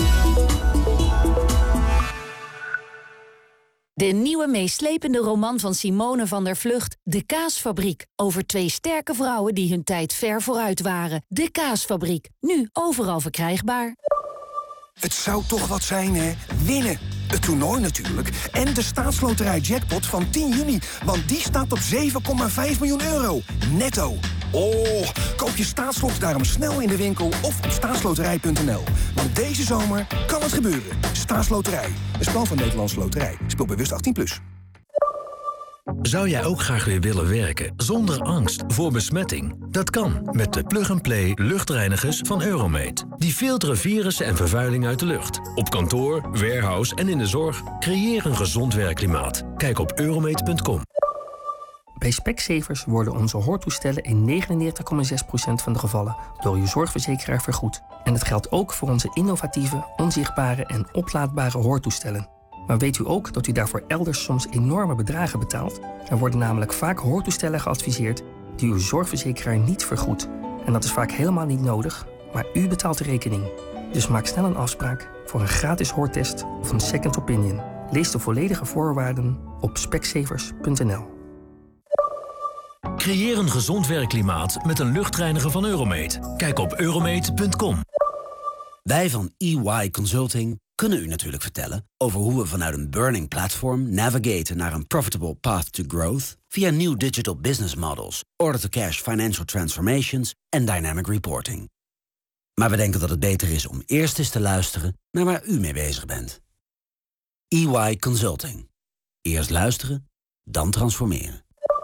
De nieuwe meeslepende roman van Simone van der Vlugt, De Kaasfabriek. Over twee sterke vrouwen die hun tijd ver vooruit waren. De Kaasfabriek, nu overal verkrijgbaar. Het zou toch wat zijn, hè? Winnen. Het toernooi natuurlijk. En de staatsloterij jackpot van tien juni. Want die staat op zeven komma vijf miljoen euro. Netto. Oh, koop je staatslot daarom snel in de winkel of op staatsloterij punt n l. Want deze zomer kan het gebeuren. Staatsloterij. Een spel van Nederlandse Loterij. Speel bewust achttien plus. Zou jij ook graag weer willen werken zonder angst voor besmetting? Dat kan met de plug-and-play luchtreinigers van Euromate. Die filteren virussen en vervuiling uit de lucht. Op kantoor, warehouse en in de zorg. Creëer een gezond werkklimaat. Kijk op euromate punt com. Bij Specsavers worden onze hoortoestellen in negenennegentig komma zes procent van de gevallen door uw zorgverzekeraar vergoed. En dat geldt ook voor onze innovatieve, onzichtbare en oplaadbare hoortoestellen. Maar weet u ook dat u daarvoor elders soms enorme bedragen betaalt? Er worden namelijk vaak hoortoestellen geadviseerd die uw zorgverzekeraar niet vergoedt. En dat is vaak helemaal niet nodig, maar u betaalt de rekening. Dus maak snel een afspraak voor een gratis hoortest of een second opinion. Lees de volledige voorwaarden op specsavers punt n l. Creëer een gezond werkklimaat met een luchtreiniger van Euromate. Kijk op euromate punt com. Wij van E Y Consulting kunnen u natuurlijk vertellen over hoe we vanuit een burning platform navigaten naar een profitable path to growth via new digital business models, order-to-cash financial transformations en dynamic reporting. Maar we denken dat het beter is om eerst eens te luisteren naar waar u mee bezig bent. E Y Consulting. Eerst luisteren, dan transformeren.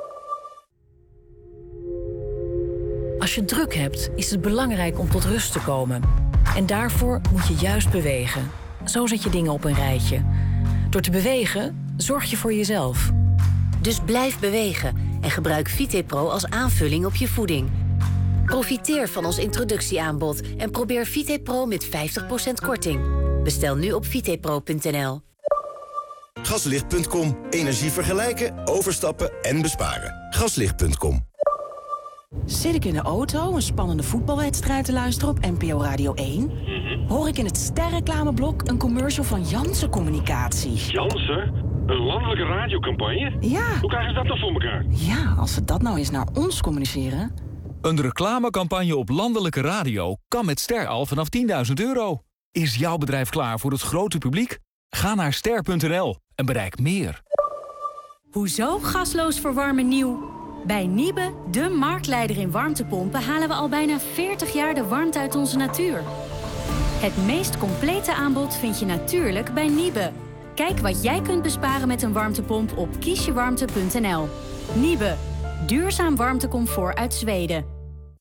Als je druk hebt, is het belangrijk om tot rust te komen. En daarvoor moet je juist bewegen. Zo zet je dingen op een rijtje. Door te bewegen, zorg je voor jezelf. Dus blijf bewegen en gebruik VitePro als aanvulling op je voeding. Profiteer van ons introductieaanbod en probeer VitePro met vijftig procent korting. Bestel nu op vitepro punt n l. Gaslicht punt com. Energie vergelijken, overstappen en besparen. Gaslicht punt com. Zit ik in de auto een spannende voetbalwedstrijd te luisteren op N P O Radio één? Hoor ik in het sterreclameblok een commercial van Janssen Communicatie? Janssen? Een landelijke radiocampagne? Ja. Hoe krijgen ze dat dan voor elkaar? Ja, als ze dat nou eens naar ons communiceren. Een reclamecampagne op landelijke radio kan met Ster al vanaf tienduizend euro. Is jouw bedrijf klaar voor het grote publiek? Ga naar ster punt n l en bereik meer. Hoezo gasloos verwarmen nieuw? Bij Niebe, de marktleider in warmtepompen, halen we al bijna veertig jaar de warmte uit onze natuur. Het meest complete aanbod vind je natuurlijk bij Niebe. Kijk wat jij kunt besparen met een warmtepomp op kiesjewarmte punt n l. Niebe, duurzaam warmtecomfort uit Zweden. En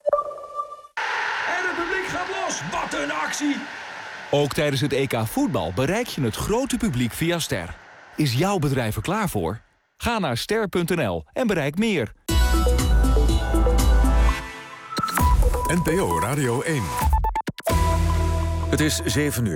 het publiek gaat los. Wat een actie! Ook tijdens het E K voetbal bereik je het grote publiek via Ster. Is jouw bedrijf er klaar voor? Ga naar ster punt n l en bereik meer. N P O Radio één. Het is zeven uur.